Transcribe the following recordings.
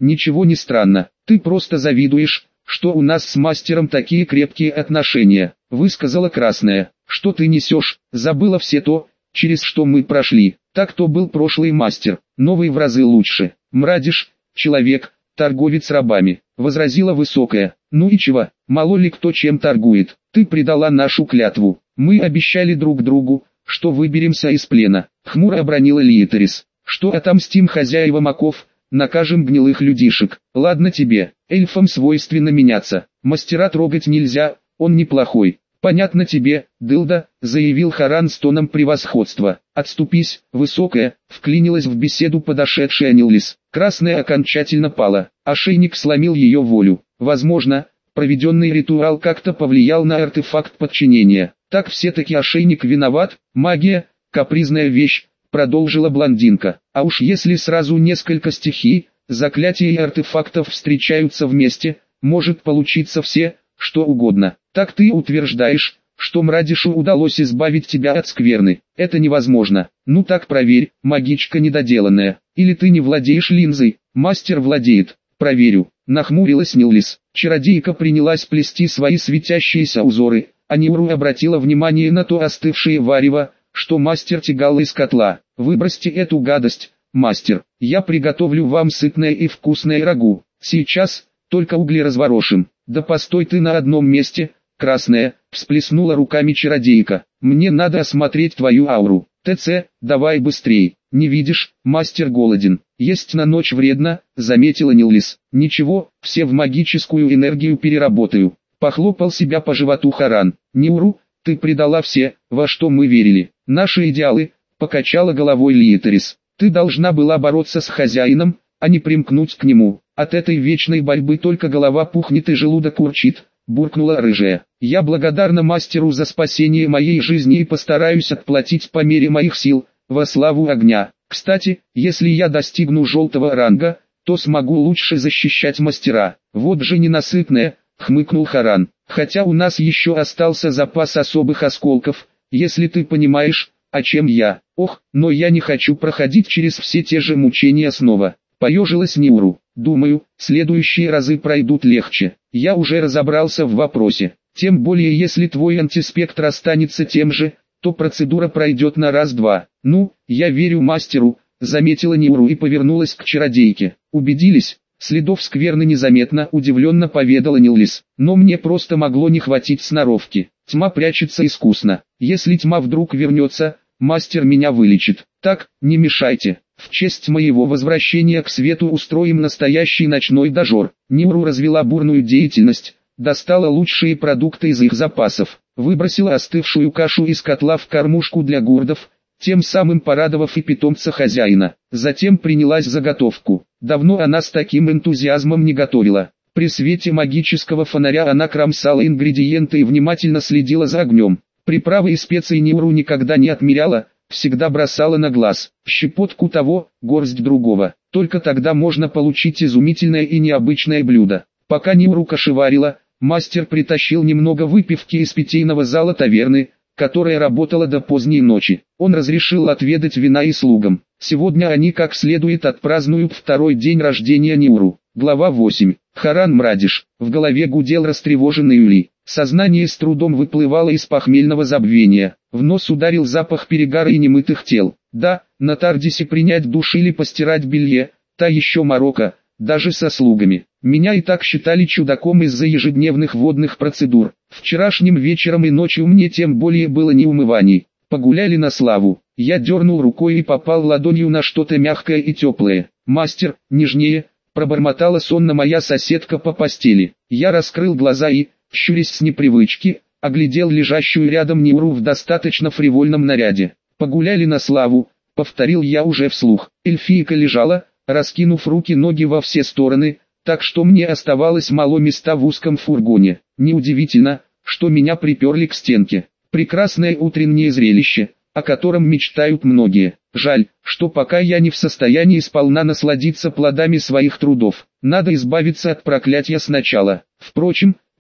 ничего не странно, ты просто завидуешь, что у нас с мастером такие крепкие отношения, высказала Красная. Что ты несешь, забыла все то, через что мы прошли, так то был прошлый мастер, новый в разы лучше, мрадиш, человек, торговец рабами, возразила Высокая. Ну и чего, мало ли кто чем торгует, ты предала нашу клятву, мы обещали друг другу, что выберемся из плена, хмуро обронила Лиетерис. Что отомстим хозяевам оков, накажем гнилых людишек. Ладно тебе, эльфам свойственно меняться, мастера трогать нельзя, он неплохой. Понятно тебе, дылда, заявил Харан с тоном превосходства. Отступись, Высокая, вклинилась в беседу подошедшая Нилис. Красная окончательно пала, ошейник сломил ее волю. Возможно, проведенный ритуал как-то повлиял на артефакт подчинения. Так все-таки ошейник виноват, магия, капризная вещь, продолжила блондинка. А уж если сразу несколько стихий, заклятий и артефактов встречаются вместе, может получиться все, что угодно. Так ты утверждаешь, что Мрадишу удалось избавить тебя от скверны. Это невозможно. Ну так проверь, магичка недоделанная. Или ты не владеешь линзой, мастер владеет. Проверю. Нахмурилась Нилис. Чародейка принялась плести свои светящиеся узоры, а Ниуру обратила внимание на то остывшее варево, что мастер тягал из котла. Выбросьте эту гадость, мастер. Я приготовлю вам сытное и вкусное рагу. Сейчас, только угли разворошим. Да постой ты на одном месте, Красная, всплеснула руками чародейка. Мне надо осмотреть твою ауру. ТЦ, давай быстрей. Не видишь, мастер голоден. Есть на ночь вредно, заметила Нилис. Ничего, все в магическую энергию переработаю. Похлопал себя по животу Харан. Ниуру, ты предала все, во что мы верили. Наши идеалы, покачала головой Лиетерис. Ты должна была бороться с хозяином, а не примкнуть к нему. От этой вечной борьбы только голова пухнет и желудок урчит, буркнула Рыжая. Я благодарна мастеру за спасение моей жизни и постараюсь отплатить по мере моих сил, во славу огня. Кстати, если я достигну желтого ранга, то смогу лучше защищать мастера. Вот же ненасытная, хмыкнул Харан. Хотя у нас еще остался запас особых осколков, если ты понимаешь, о чем я. Ох, но я не хочу проходить через все те же мучения снова. Поежилась Ниуру. Думаю, следующие разы пройдут легче. Я уже разобрался в вопросе. Тем более если твой антиспектр останется тем же, то процедура пройдет на раз-два. Ну, я верю мастеру, заметила Ниуру и повернулась к чародейке. Убедились? Следов скверны незаметно, удивленно поведала Нилис. Но мне просто могло не хватить сноровки. Тьма прячется искусно. Если тьма вдруг вернется, мастер меня вылечит. Так, не мешайте. В честь моего возвращения к свету устроим настоящий ночной дожор. Ниуру развела бурную деятельность, достала лучшие продукты из их запасов, выбросила остывшую кашу из котла в кормушку для гурдов, тем самым порадовав и питомца хозяина. Затем принялась за готовку. Давно она с таким энтузиазмом не готовила. При свете магического фонаря она кромсала ингредиенты и внимательно следила за огнем. Приправы и специи Ниуру никогда не отмеряла, всегда бросала на глаз. Щепотку того, горсть другого. Только тогда можно получить изумительное и необычное блюдо. Пока Ниуру кашеварила, мастер притащил немного выпивки из питейного зала таверны, которая работала до поздней ночи. Он разрешил отведать вина и слугам. Сегодня они как следует отпразднуют второй день рождения Ниуру. Глава 8. Харан Мрадиш. В голове гудел растревоженный Юли. Сознание с трудом выплывало из похмельного забвения. В нос ударил запах перегара и немытых тел. Да, на Тардисе принять душ или постирать белье, та еще морока, даже со слугами. Меня и так считали чудаком из-за ежедневных водных процедур. Вчерашним вечером и ночью мне тем более было не умываний. Погуляли на славу. Я дернул рукой и попал ладонью на что-то мягкое и теплое. «Мастер, нежнее», пробормотала сонно моя соседка по постели. Я раскрыл глаза и, щурясь с непривычки, оглядел лежащую рядом Ниуру в достаточно фривольном наряде. «Погуляли на славу», повторил я уже вслух. Эльфийка лежала, раскинув руки-ноги во все стороны, так что мне оставалось мало места в узком фургоне. Неудивительно, что меня приперли к стенке. Прекрасное утреннее зрелище, о котором мечтают многие. Жаль, что пока я не в состоянии сполна насладиться плодами своих трудов. Надо избавиться от проклятия сначала. Впрочем,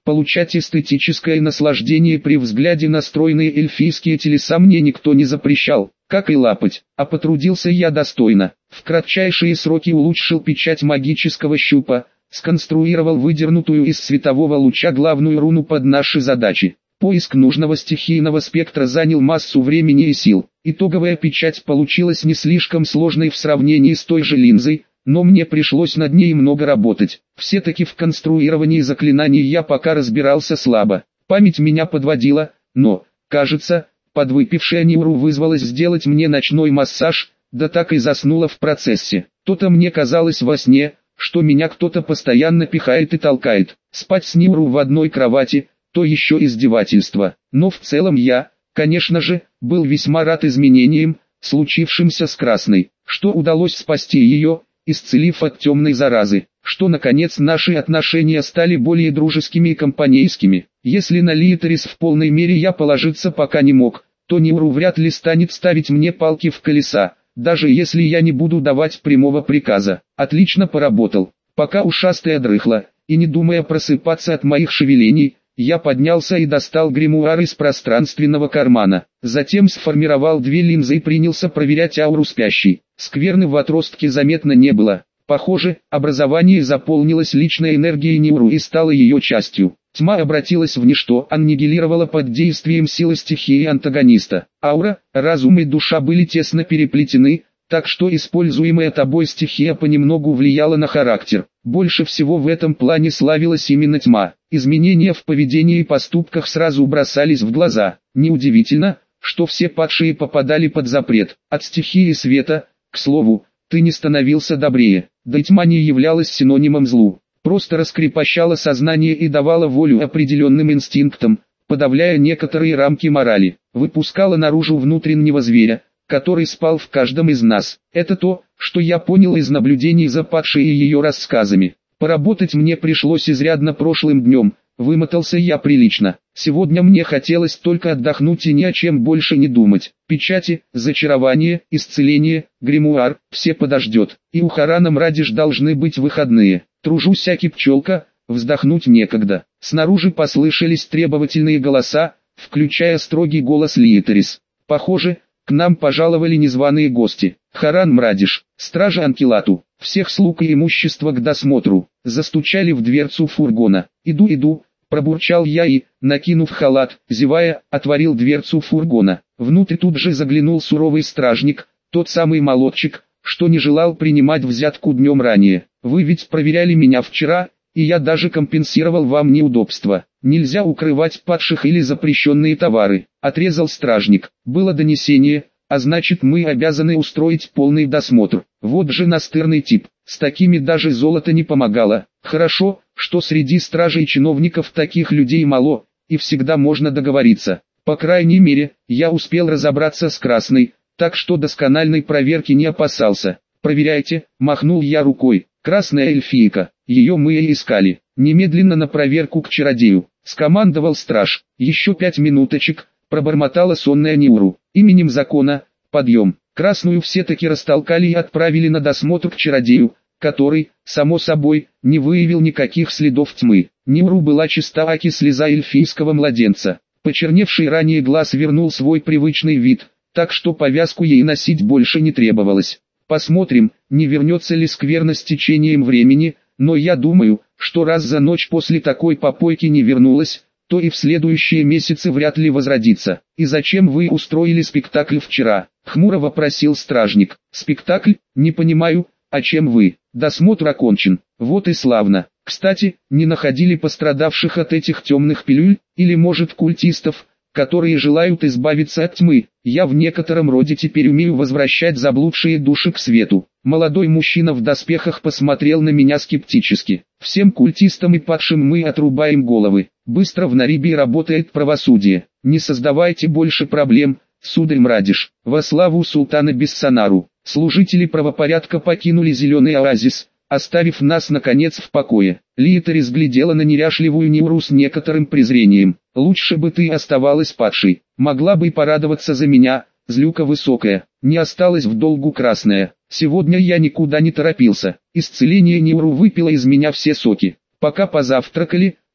Получать эстетическое наслаждение при взгляде на стройные эльфийские телеса мне никто не запрещал, как и лапать, а потрудился я достойно. В кратчайшие сроки улучшил печать магического щупа, сконструировал выдернутую из светового луча главную руну под наши задачи. Поиск нужного стихийного спектра занял массу времени и сил. Итоговая печать получилась не слишком сложной в сравнении с той же линзой, но мне пришлось над ней много работать. Все-таки в конструировании заклинаний я пока разбирался слабо. Память меня подводила, но, кажется, подвыпившая Ниуру вызвалась сделать мне ночной массаж, да так и заснула в процессе. То-то мне казалось во сне, что меня кто-то постоянно пихает и толкает. Спать с Ниуру в одной кровати, то еще издевательство. Но в целом я, конечно же, был весьма рад изменениям, случившимся с Красной, что удалось спасти ее, исцелив от темной заразы, что наконец наши отношения стали более дружескими и компанейскими. Если на Лиэтерис в полной мере я положиться пока не мог, то Ниуру вряд ли станет ставить мне палки в колеса, даже если я не буду давать прямого приказа. Отлично поработал. Пока ушастая дрыхла, и не думая просыпаться от моих шевелений, я поднялся и достал гримуар из пространственного кармана. Затем сформировал 2 линзы и принялся проверять ауру спящей. Скверны в отростке заметно не было. Похоже, образование заполнилось личной энергией Ниуру и стало ее частью. Тьма обратилась в ничто, аннигилировала под действием силы стихии антагониста. Аура, разум и душа были тесно переплетены, так что используемая тобой стихия понемногу влияла на характер. Больше всего в этом плане славилась именно тьма. Изменения в поведении и поступках сразу бросались в глаза. Неудивительно, что все падшие попадали под запрет. От стихии света, к слову, ты не становился добрее, да и тьма не являлась синонимом злу. Просто раскрепощала сознание и давала волю определенным инстинктам, подавляя некоторые рамки морали. Выпускала наружу внутреннего зверя, который спал в каждом из нас. Это то, что я понял из наблюдений за падшей и ее рассказами. Поработать мне пришлось изрядно прошлым днем, вымотался я прилично. Сегодня мне хотелось только отдохнуть и ни о чем больше не думать. Печати, зачарование, исцеление, гримуар, все подождет. И у Харана Мрадиш должны быть выходные. Тружусь, аки пчелка, вздохнуть некогда. Снаружи послышались требовательные голоса, включая строгий голос Лиэтерис. Похоже, к нам пожаловали незваные гости. Харан Мрадиш, стража Анкилату, всех слуг и имущества к досмотру. Застучали в дверцу фургона. Иду, пробурчал я и, накинув халат, зевая, отворил дверцу фургона. Внутрь тут же заглянул суровый стражник, тот самый молодчик, что не желал принимать взятку днем ранее. Вы ведь проверяли меня вчера, и я даже компенсировал вам неудобства. Нельзя укрывать падших или запрещенные товары, отрезал стражник. Было донесение, а значит мы обязаны устроить полный досмотр. Вот же настырный тип, с такими даже золото не помогало. Хорошо, что среди стражей и чиновников таких людей мало, и всегда можно договориться. По крайней мере, я успел разобраться с Красной, так что доскональной проверки не опасался. Проверяйте, махнул я рукой. Красная эльфийка, ее мы и искали. Немедленно на проверку к чародею, скомандовал страж. Еще 5 минуточек, пробормотала сонная Ниуру. Именем закона, подъем. Красную все-таки растолкали и отправили на досмотр к чародею, который, само собой, не выявил никаких следов тьмы. Ниуру была чиста, аки слеза эльфийского младенца. Почерневший ранее глаз вернул свой привычный вид, так что повязку ей носить больше не требовалось. Посмотрим, не вернется ли скверно с течением времени, но я думаю, что раз за ночь после такой попойки не вернулась, то и в следующие месяцы вряд ли возродится. И зачем вы устроили спектакль вчера? Хмуро вопросил стражник. Спектакль? Не понимаю, а чем вы? Досмотр окончен. Вот и славно. Кстати, не находили пострадавших от этих темных пилюль, или может культистов, которые желают избавиться от тьмы? Я в некотором роде теперь умею возвращать заблудшие души к свету. Молодой мужчина в доспехах посмотрел на меня скептически. Всем культистам и падшим мы отрубаем головы. Быстро в Нарибии работает правосудие. Не создавайте больше проблем, сударь Мрадиш. Во славу султана Бессанару. Служители правопорядка покинули зеленый оазис, оставив нас наконец в покое. Лиэтерис глядела на неряшливую Ниуру с некоторым презрением. Лучше бы ты оставалась падшей. Могла бы и порадоваться за меня, злюка высокая. Не осталась в долгу Красная. Сегодня я никуда не торопился. Исцеление Ниуру выпило из меня все соки. Пока позавтракали,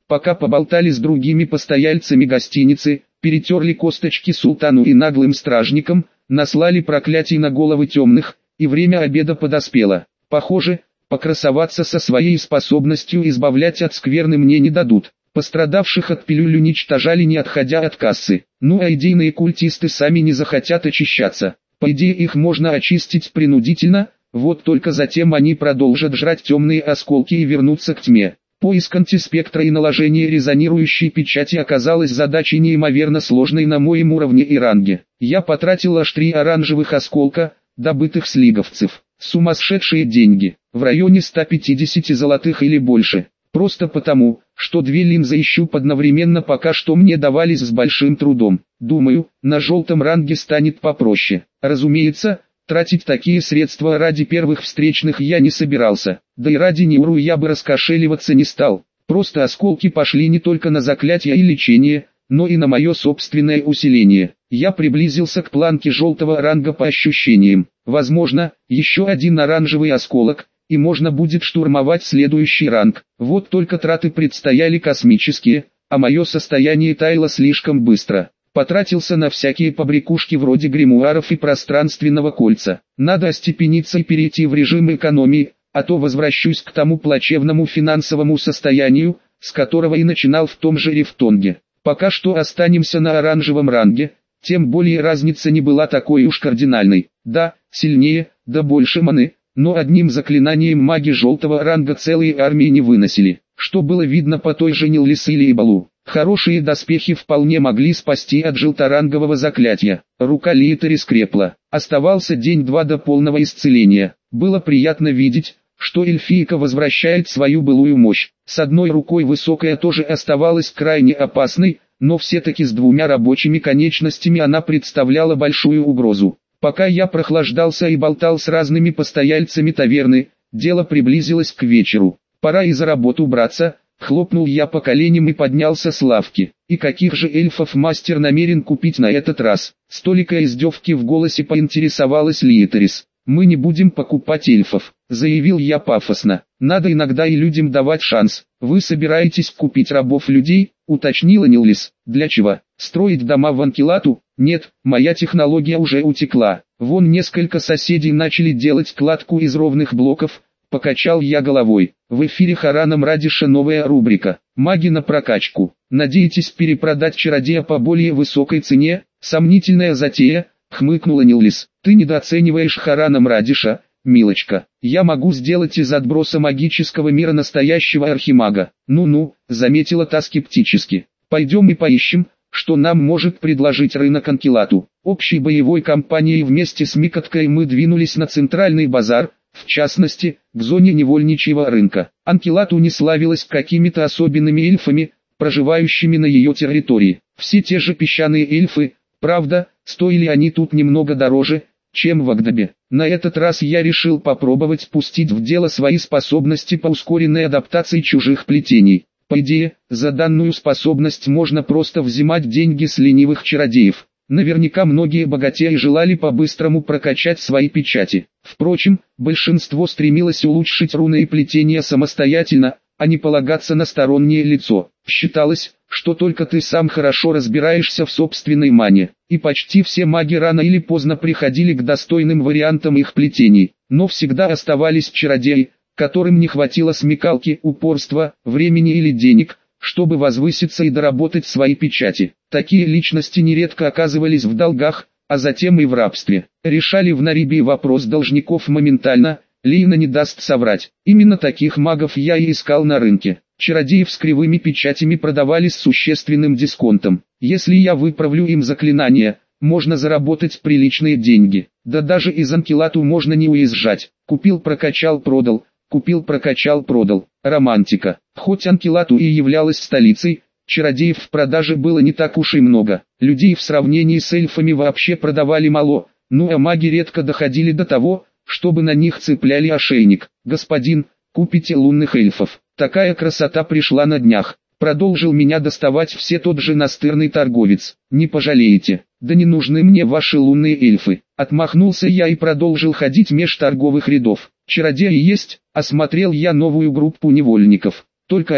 Пока поболтали с другими постояльцами гостиницы, перетерли косточки султану и наглым стражникам, наслали проклятий на головы темных, и время обеда подоспело. Похоже, покрасоваться со своей способностью избавлять от скверны мне не дадут. Пострадавших от пилюль уничтожали, не отходя от кассы. Ну а идейные культисты сами не захотят очищаться. По идее их можно очистить принудительно, вот только затем они продолжат жрать темные осколки и вернутся к тьме. Поиск антиспектра и наложение резонирующей печати оказалось задачей неимоверно сложной на моем уровне и ранге. Я потратил аж 3 оранжевых осколка, добытых с лиговцев. Сумасшедшие деньги, в районе 150 золотых или больше. Просто потому, что 2 линзы ищу одновременно, пока что мне давались с большим трудом. Думаю, на желтом ранге станет попроще. Разумеется, тратить такие средства ради первых встречных я не собирался, да и ради Неуру я бы раскошеливаться не стал. Просто осколки пошли не только на заклятие и лечение, но и на мое собственное усиление. Я приблизился к планке желтого ранга по ощущениям. Возможно, еще один оранжевый осколок, и можно будет штурмовать следующий ранг. Вот только траты предстояли космические, а мое состояние таяло слишком быстро. Потратился на всякие побрякушки вроде гримуаров и пространственного кольца. Надо остепениться и перейти в режим экономии, а то возвращусь к тому плачевному финансовому состоянию, с которого и начинал в том же Рифтонге. Пока что останемся на оранжевом ранге, тем более разница не была такой уж кардинальной. Да, сильнее, да больше маны, но одним заклинанием маги желтого ранга целые армии не выносили, что было видно по той же Ниллис или Ибалу. Хорошие доспехи вполне могли спасти от желторангового заклятия. Рука Лиетери скрепла. Оставался день-два до полного исцеления. Было приятно видеть, что эльфийка возвращает свою былую мощь. С одной рукой высокая тоже оставалась крайне опасной, но все-таки с 2 рабочими конечностями она представляла большую угрозу. Пока я прохлаждался и болтал с разными постояльцами таверны, дело приблизилось к вечеру. Пора и за работу браться. Хлопнул я по коленям и поднялся с лавки. И каких же эльфов мастер намерен купить на этот раз? С толикой издевки в голосе поинтересовалась Лиетерис. «Мы не будем покупать эльфов», — заявил я пафосно. «Надо иногда и людям давать шанс». «Вы собираетесь купить рабов-людей?» — уточнила Ниллис. «Для чего? Строить дома в Анкилату?» «Нет, моя технология уже утекла. Вон несколько соседей начали делать кладку из ровных блоков». Покачал я головой. В эфире Хараном Радиша новая рубрика «Маги на прокачку». Надеетесь перепродать чародея по более высокой цене? Сомнительная затея, хмыкнула Ниллис. Ты недооцениваешь Хараном Радиша, милочка. Я могу сделать из отброса магического мира настоящего архимага. Ну-ну, заметила та скептически. Пойдем и поищем, что нам может предложить рынок Анкилату. Общей боевой компанией вместе с Микоткой мы двинулись на центральный базар, в частности, к зоне невольничьего рынка. Анкилату не славилась какими-то особенными эльфами, проживающими на ее территории. Все те же песчаные эльфы, правда, стоили они тут немного дороже, чем в Агдабе. На этот раз я решил попробовать пустить в дело свои способности по ускоренной адаптации чужих плетений. По идее, за данную способность можно просто взимать деньги с ленивых чародеев. Наверняка многие богатеи желали по-быстрому прокачать свои печати. Впрочем, большинство стремилось улучшить руны и плетения самостоятельно, а не полагаться на стороннее лицо. Считалось, что только ты сам хорошо разбираешься в собственной мане, и почти все маги рано или поздно приходили к достойным вариантам их плетений. Но всегда оставались чародеи, которым не хватило смекалки, упорства, времени или денег, чтобы возвыситься и доработать свои печати. Такие личности нередко оказывались в долгах, а затем и в рабстве. Решали в Нарибии вопрос должников моментально, Лейна не даст соврать. Именно таких магов я и искал на рынке. Чародеев с кривыми печатями продавали с существенным дисконтом. Если я выправлю им заклинания, можно заработать приличные деньги. Да даже из Анкилату можно не уезжать. Купил, прокачал, продал. Купил, прокачал, продал. Романтика. Хоть Анкилату и являлась столицей, чародеев в продаже было не так уж и много. Людей в сравнении с эльфами вообще продавали мало, ну а маги редко доходили до того, чтобы на них цепляли ошейник. «Господин, купите лунных эльфов. Такая красота пришла на днях». Продолжил меня доставать все тот же настырный торговец. «Не пожалеете. Да не нужны мне ваши лунные эльфы». Отмахнулся я и продолжил ходить меж торговых рядов. «Чародеи есть?» Осмотрел я новую группу невольников. Только один.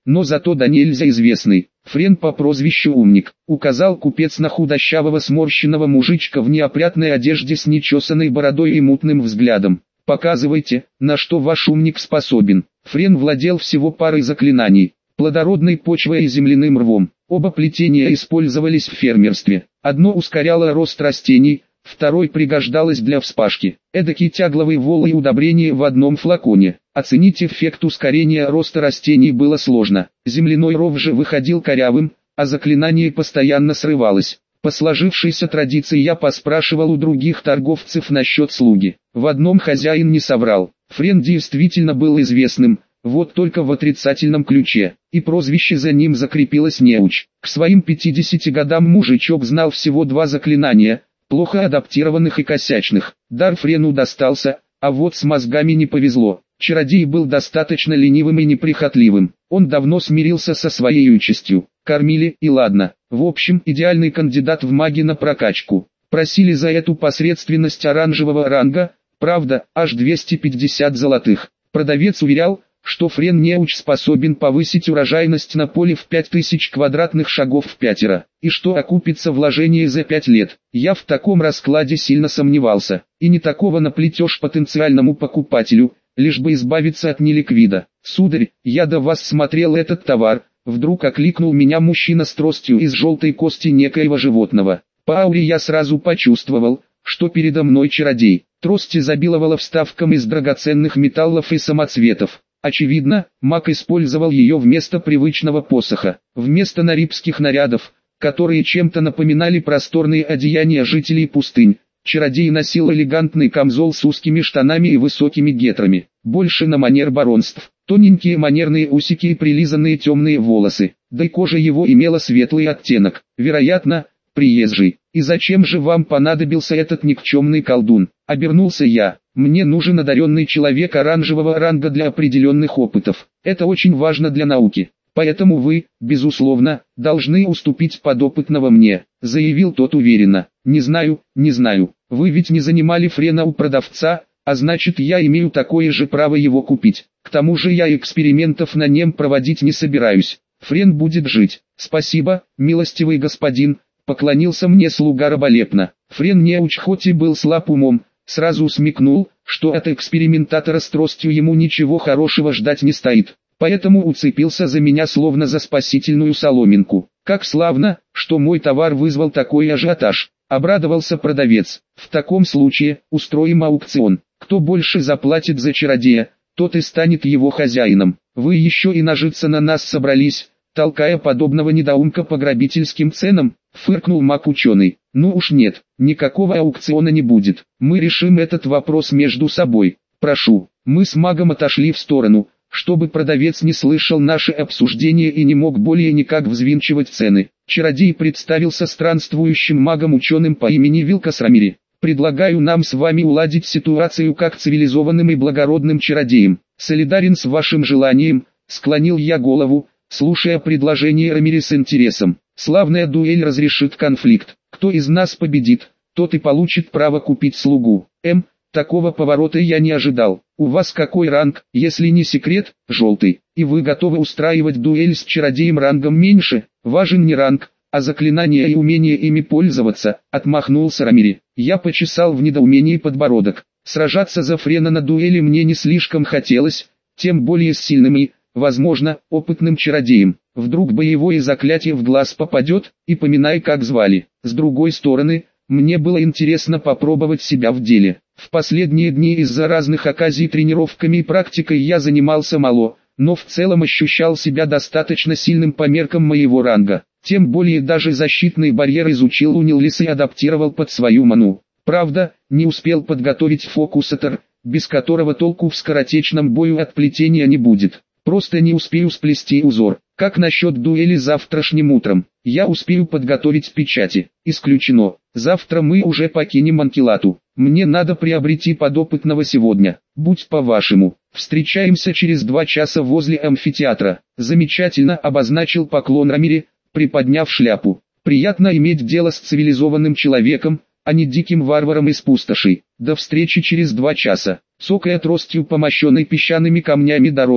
но зато да нельзя известный. Френ по прозвищу Умник, указал купец на худощавого сморщенного мужичка в неопрятной одежде с нечесанной бородой и мутным взглядом. Показывайте, на что ваш умник способен. Френ владел всего парой заклинаний: плодородной почвой и земляным рвом. Оба плетения использовались в фермерстве. Одно ускоряло рост растений, второй пригождалось для вспашки. Эдакий тягловый вол и удобрение в одном флаконе. Оценить эффект ускорения роста растений было сложно. Земляной ров же выходил корявым, а заклинание постоянно срывалось. По сложившейся традиции я поспрашивал у других торговцев насчет слуги. В одном хозяин не соврал. Френ действительно был известным, вот только в отрицательном ключе, и прозвище за ним закрепилось неуч. К своим 50 годам мужичок знал всего 2 заклинания, плохо адаптированных и косячных. Дар Френу достался, а вот с мозгами не повезло. Чародей был достаточно ленивым и неприхотливым. Он давно смирился со своей участью. Кормили и ладно. В общем, идеальный кандидат в маги на прокачку. Просили за эту посредственность оранжевого ранга, правда, аж 250 золотых. Продавец уверял, что Френ неуч способен повысить урожайность на поле в 5000 квадратных шагов в 5, и что окупится вложение за 5 лет. Я в таком раскладе сильно сомневался, и не такого наплетешь потенциальному покупателю, лишь бы избавиться от неликвида. «Сударь, я до вас смотрел этот товар», вдруг окликнул меня мужчина с тростью из желтой кости некоего животного. По ауре я сразу почувствовал, что передо мной чародей. Трость изобиловала вставками из драгоценных металлов и самоцветов. Очевидно, маг использовал ее вместо привычного посоха. Вместо нарибских нарядов, которые чем-то напоминали просторные одеяния жителей пустынь, чародей носил элегантный камзол с узкими штанами и высокими гетрами, больше на манер баронств. Тоненькие манерные усики и прилизанные темные волосы, да и кожа его имела светлый оттенок, вероятно, приезжий. «И зачем же вам понадобился этот никчемный колдун?» — обернулся я. «Мне нужен одаренный человек оранжевого ранга для определенных опытов. Это очень важно для науки. Поэтому вы, безусловно, должны уступить подопытного мне», — заявил тот уверенно. «Не знаю, не знаю. Вы ведь не занимали Френа у продавца, а значит я имею такое же право его купить. К тому же я экспериментов на нем проводить не собираюсь. Френ будет жить». «Спасибо, милостивый господин», — поклонился мне слуга раболепно. Френ неуч хоть и был слаб умом, сразу смекнул, что от экспериментатора с тростью ему ничего хорошего ждать не стоит. Поэтому уцепился за меня словно за спасительную соломинку. «Как славно, что мой товар вызвал такой ажиотаж», — обрадовался продавец. «В таком случае, устроим аукцион. Кто больше заплатит за чародея, тот и станет его хозяином. Вы еще и нажиться на нас собрались, толкая подобного недоумка по грабительским ценам», — фыркнул маг-ученый. «Ну уж нет, никакого аукциона не будет. Мы решим этот вопрос между собой. Прошу». Мы с магом отошли в сторону, чтобы продавец не слышал наше обсуждение и не мог более никак взвинчивать цены. Чародей представился странствующим магом-ученым по имени Вилкас Рамири. «Предлагаю нам с вами уладить ситуацию как цивилизованным и благородным чародеям. Солидарен с вашим желанием», — склонил я голову, слушая предложение Рамири с интересом. «Славная дуэль разрешит конфликт. Кто из нас победит, тот и получит право купить слугу». Такого поворота я не ожидал. «У вас какой ранг, если не секрет?» «Желтый. И вы готовы устраивать дуэль с чародеем рангом меньше?» «Важен не ранг, а заклинания и умение ими пользоваться», — отмахнулся Рамири. Я почесал в недоумении подбородок. Сражаться за Френа на дуэли мне не слишком хотелось, тем более с сильным и, возможно, опытным чародеем. Вдруг боевое заклятие в глаз попадет, и поминай как звали. С другой стороны, мне было интересно попробовать себя в деле. В последние дни из-за разных оказий тренировками и практикой я занимался мало, но в целом ощущал себя достаточно сильным по меркам моего ранга. Тем более даже защитный барьер изучил у Ниллис и адаптировал под свою ману. Правда, не успел подготовить фокусатор, без которого толку в скоротечном бою от плетения не будет. Просто не успею сплести узор. Как насчет дуэли завтрашним утром? Я успею подготовить печати. Исключено. Завтра мы уже покинем Анкилату. Мне надо приобрести подопытного сегодня. Будь по-вашему. Встречаемся через 2 часа возле амфитеатра. Замечательно, обозначил поклон Рамири, приподняв шляпу. Приятно иметь дело с цивилизованным человеком, а не диким варваром из пустоши. До встречи через 2 часа. Цокая тростью по мощенной песчаными камнями дороге,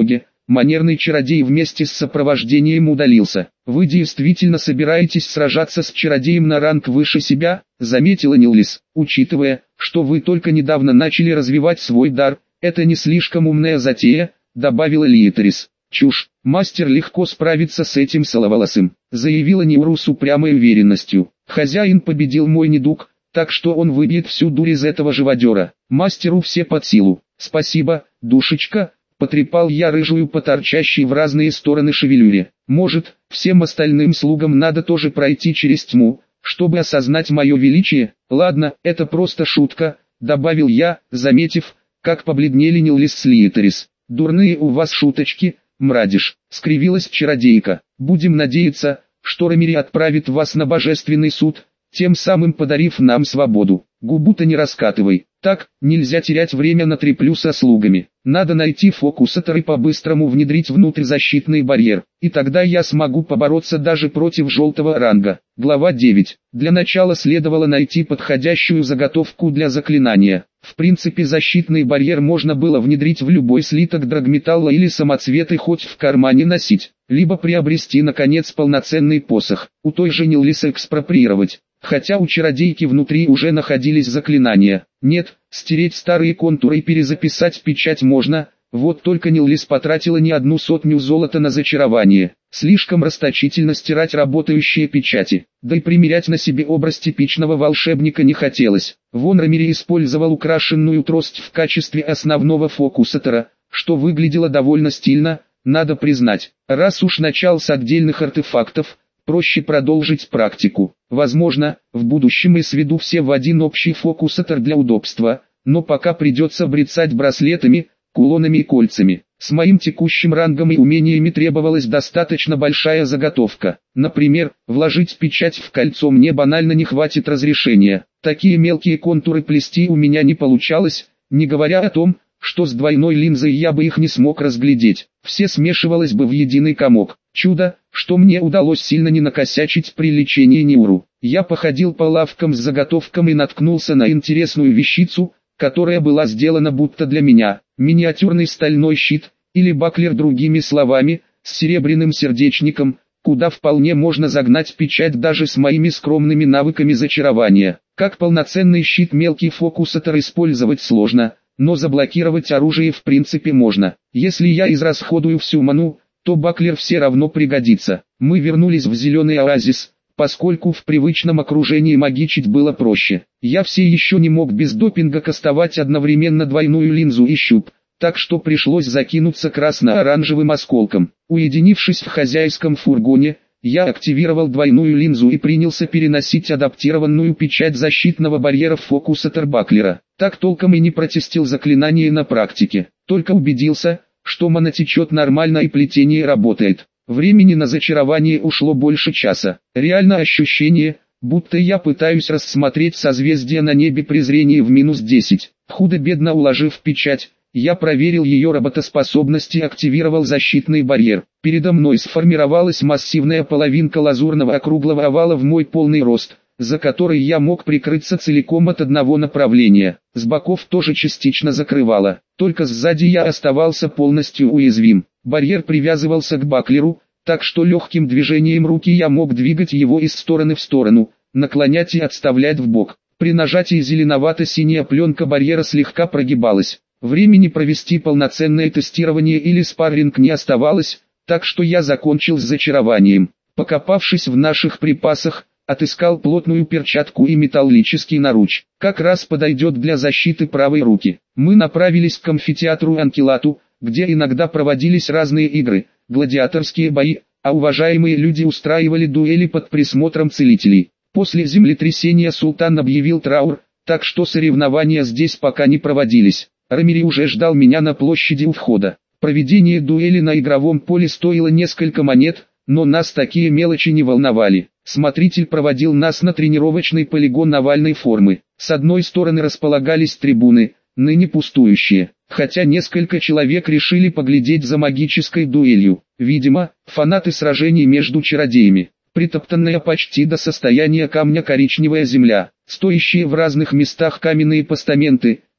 Манерный чародей вместе с сопровождением удалился. «Вы действительно собираетесь сражаться с чародеем на ранг выше себя?» — заметила Ниллис. «Учитывая, что вы только недавно начали развивать свой дар, это не слишком умная затея», — добавила Лиэтерис. «Чушь, мастер легко справится с этим соловолосым», — заявила Ниуру с упрямой уверенностью. «Хозяин победил мой недуг, так что он выбьет всю дурь из этого живодера. Мастеру все под силу». «Спасибо, душечка», — потрепал я рыжую по торчащей в разные стороны шевелюре. «Может, всем остальным слугам надо тоже пройти через тьму, чтобы осознать мое величие? Ладно, это просто шутка», — добавил я, заметив, как побледнели Ниллис с Лиэтерис. «Дурные у вас шуточки, мрадиш», — скривилась чародейка. «Будем надеяться, что Рамири отправит вас на божественный суд, тем самым подарив нам свободу. Губу-то не раскатывай. Так, нельзя терять время на треплю со слугами. Надо найти фокусатор и по-быстрому внедрить внутрь защитный барьер, и тогда я смогу побороться даже против желтого ранга». Глава 9. Для начала следовало найти подходящую заготовку для заклинания. В принципе, защитный барьер можно было внедрить в любой слиток драгметалла или самоцветы хоть в кармане носить, либо приобрести наконец полноценный посох, у той же Ниллис экспроприировать. Хотя у чародейки внутри уже находились заклинания. Нет, стереть старые контуры и перезаписать печать можно, вот только Ниллис потратила не 100 золота на зачарование. Слишком расточительно стирать работающие печати, да и примерять на себе образ типичного волшебника не хотелось. Вон Рамири использовал украшенную трость в качестве основного фокусатора, что выглядело довольно стильно, надо признать. Раз уж начал с отдельных артефактов, проще продолжить практику. Возможно, в будущем и сведу все в один общий фокусатор для удобства, но пока придется брецать браслетами, кулонами и кольцами. С моим текущим рангом и умениями требовалась достаточно большая заготовка. Например, вложить печать в кольцо мне банально не хватит разрешения. Такие мелкие контуры плести у меня не получалось, не говоря о том, что с двойной линзой я бы их не смог разглядеть. Все смешивалось бы в единый комок. Чудо, что мне удалось сильно не накосячить при лечении Ниуру. Я походил по лавкам с заготовками и наткнулся на интересную вещицу, которая была сделана будто для меня. Миниатюрный стальной щит, или баклер другими словами, с серебряным сердечником, куда вполне можно загнать печать даже с моими скромными навыками зачарования. Как полноценный щит мелкий фокусатор использовать сложно, но заблокировать оружие в принципе можно. Если я израсходую всю ману, то баклер все равно пригодится. Мы вернулись в зеленый оазис, поскольку в привычном окружении магичить было проще. Я все еще не мог без допинга кастовать одновременно двойную линзу и щуп, так что пришлось закинуться красно-оранжевым осколком. Уединившись в хозяйском фургоне, я активировал двойную линзу и принялся переносить адаптированную печать защитного барьера в фокусатор баклера. Так толком и не протестил заклинание на практике, только убедился, что мана течет нормально и плетение работает. Времени на зачарование ушло больше часа. Реально ощущение, будто я пытаюсь рассмотреть созвездие на небе при зрении в -10. Худо-бедно уложив печать, я проверил ее работоспособность и активировал защитный барьер. Передо мной сформировалась массивная половинка лазурного округлого овала в мой полный рост, за который я мог прикрыться целиком от одного направления. С боков тоже частично закрывало, только сзади я оставался полностью уязвим. Барьер привязывался к баклеру, так что легким движением руки я мог двигать его из стороны в сторону, наклонять и отставлять в бок. При нажатии зеленовато-синяя пленка барьера слегка прогибалась. Времени провести полноценное тестирование или спарринг не оставалось, так что я закончил с зачарованием. Покопавшись в наших припасах, отыскал плотную перчатку и металлический наруч. Как раз подойдет для защиты правой руки. Мы направились к амфитеатру Анкилату, где иногда проводились разные игры, гладиаторские бои, а уважаемые люди устраивали дуэли под присмотром целителей. После землетрясения султан объявил траур, так что соревнования здесь пока не проводились. Рамири уже ждал меня на площади у входа. Проведение дуэли на игровом поле стоило несколько монет, но нас такие мелочи не волновали. Смотритель проводил нас на тренировочный полигон овальной формы. С одной стороны располагались трибуны, ныне пустующие, хотя несколько человек решили поглядеть за магической дуэлью. Видимо, фанаты сражений между чародеями. Притоптанная почти до состояния камня коричневая земля, стоящие в разных местах каменные постаменты,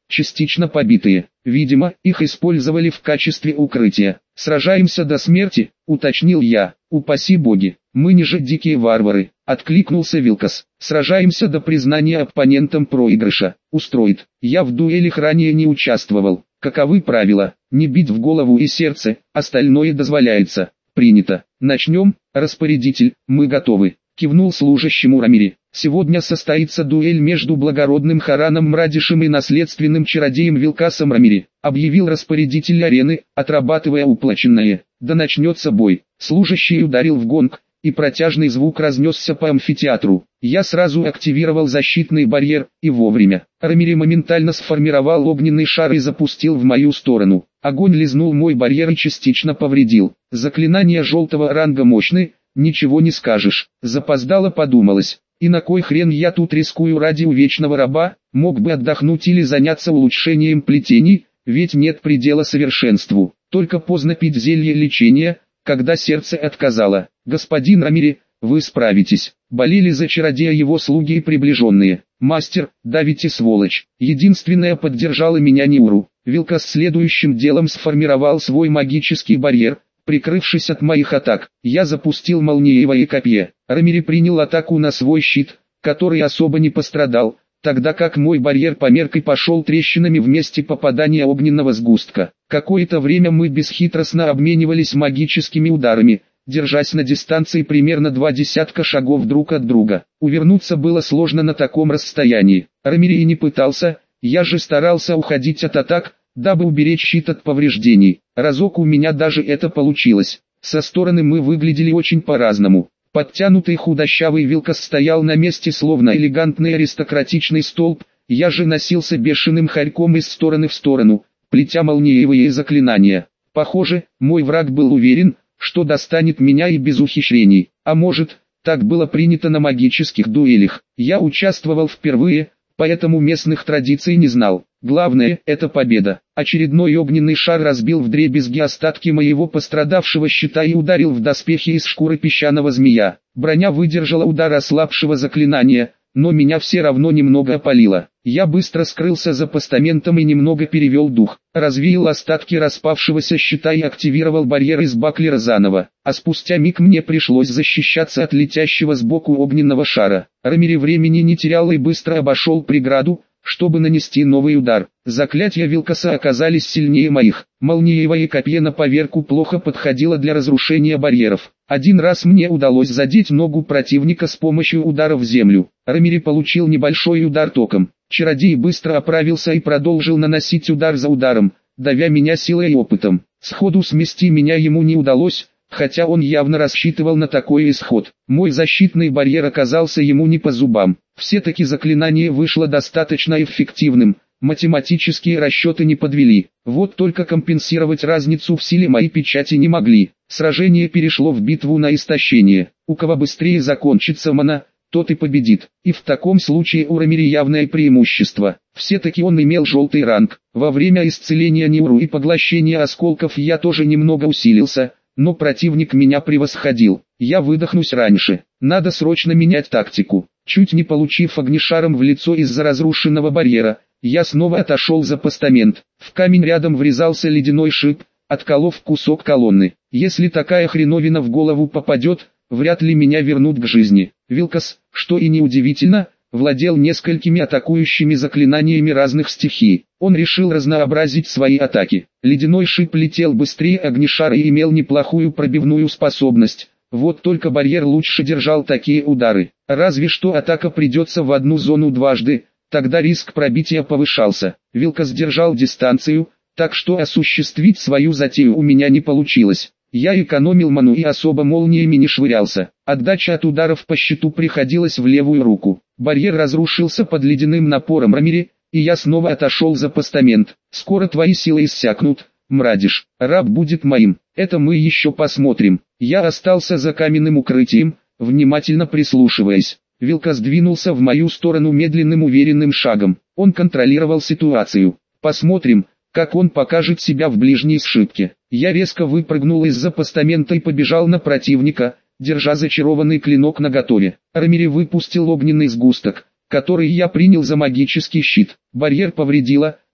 частично побитые. Видимо, их использовали в качестве укрытия. «Сражаемся до смерти», — уточнил я. «Упаси боги, мы не же дикие варвары», — откликнулся Вилкас. «Сражаемся до признания оппонентом проигрыша. Устроит. Я в дуэлях ранее не участвовал. Каковы правила? Не бить в голову и сердце, остальное дозволяется». «Принято. Начнем, распорядитель, мы готовы», — кивнул служащему Рамири. «Сегодня состоится дуэль между благородным Хараном Мрадишем и наследственным чародеем Вилкасом Рамири», — объявил распорядитель арены, отрабатывая уплаченное. «Да начнется бой». Служащий ударил в гонг, и протяжный звук разнесся по амфитеатру. Я сразу активировал защитный барьер, и вовремя. Рамири моментально сформировал огненный шар и запустил в мою сторону. Огонь лизнул мой барьер и частично повредил. Заклинание желтого ранга мощны, ничего не скажешь. Запоздало подумалось. И на кой хрен я тут рискую ради увечного раба? Мог бы отдохнуть или заняться улучшением плетений, ведь нет предела совершенству. Только поздно пить зелье лечения, когда сердце отказало. «Господин Рамири, вы справитесь». Болели за чародея его слуги и приближенные. «Мастер, давите сволочь». Единственное поддержала меня Ниуру. Вилкас следующим делом сформировал свой магический барьер, прикрывшись от моих атак. Я запустил молниевое копье. Рамири принял атаку на свой щит, который особо не пострадал, тогда как мой барьер померк и пошел трещинами в месте попадания огненного сгустка. Какое-то время мы бесхитростно обменивались магическими ударами, держась на дистанции примерно 20 шагов друг от друга. Увернуться было сложно на таком расстоянии. Рамири и не пытался, я же старался уходить от атак, дабы уберечь щит от повреждений. Разок у меня даже это получилось. Со стороны мы выглядели очень по-разному. Подтянутый худощавый Вилкас стоял на месте словно элегантный аристократичный столб, я же носился бешеным хорьком из стороны в сторону, плетя молниевые заклинания. Похоже, мой враг был уверен, что достанет меня и без ухищрений. А может, так было принято на магических дуэлях. Я участвовал впервые, поэтому местных традиций не знал. Главное – это победа. Очередной огненный шар разбил вдребезги остатки моего пострадавшего щита и ударил в доспехи из шкуры песчаного змея. Броня выдержала удар ослабшего заклинания, но меня все равно немного опалило. Я быстро скрылся за постаментом и немного перевел дух. Развеял остатки распавшегося щита и активировал барьер из баклера заново. А спустя миг мне пришлось защищаться от летящего сбоку огненного шара. Рамири времени не терял и быстро обошел преграду, чтобы нанести новый удар. Заклятия Вилкаса оказались сильнее моих. Молниевое копье на поверку плохо подходило для разрушения барьеров. Один раз мне удалось задеть ногу противника с помощью удара в землю. Рамири получил небольшой удар током. Чародей быстро оправился и продолжил наносить удар за ударом, давя меня силой и опытом. Сходу смести меня ему не удалось, хотя он явно рассчитывал на такой исход. Мой защитный барьер оказался ему не по зубам. Все-таки заклинание вышло достаточно эффективным, математические расчеты не подвели. Вот только компенсировать разницу в силе мои печати не могли. Сражение перешло в битву на истощение. У кого быстрее закончится мана, тот и победит. И в таком случае у Рамири явное преимущество. Все-таки он имел желтый ранг. Во время исцеления Ниуру и поглощения осколков я тоже немного усилился, но противник меня превосходил. Я выдохнусь раньше. Надо срочно менять тактику. Чуть не получив огнешаром в лицо из-за разрушенного барьера, я снова отошел за постамент. В камень рядом врезался ледяной шип, отколов кусок колонны. Если такая хреновина в голову попадет, вряд ли меня вернут к жизни. Вилкас, что и неудивительно, владел несколькими атакующими заклинаниями разных стихий. Он решил разнообразить свои атаки. Ледяной шип летел быстрее огнешара и имел неплохую пробивную способность. Вот только барьер лучше держал такие удары. Разве что атака придется в одну зону дважды, тогда риск пробития повышался. Вилкас держал дистанцию, так что осуществить свою затею у меня не получилось. Я экономил ману и особо молниями не швырялся. Отдача от ударов по щиту приходилась в левую руку. Барьер разрушился под ледяным напором Рамири, и я снова отошел за постамент. «Скоро твои силы иссякнут, Мрадиш. Раб будет моим. Это мы еще посмотрим». Я остался за каменным укрытием, внимательно прислушиваясь. Вилкас двинулся в мою сторону медленным уверенным шагом. Он контролировал ситуацию. «Посмотрим, как он покажет себя в ближней сшибке». Я резко выпрыгнул из-за постамента и побежал на противника, держа зачарованный клинок наготове. Рамири выпустил огненный сгусток, который я принял за магический щит. Барьер повредило,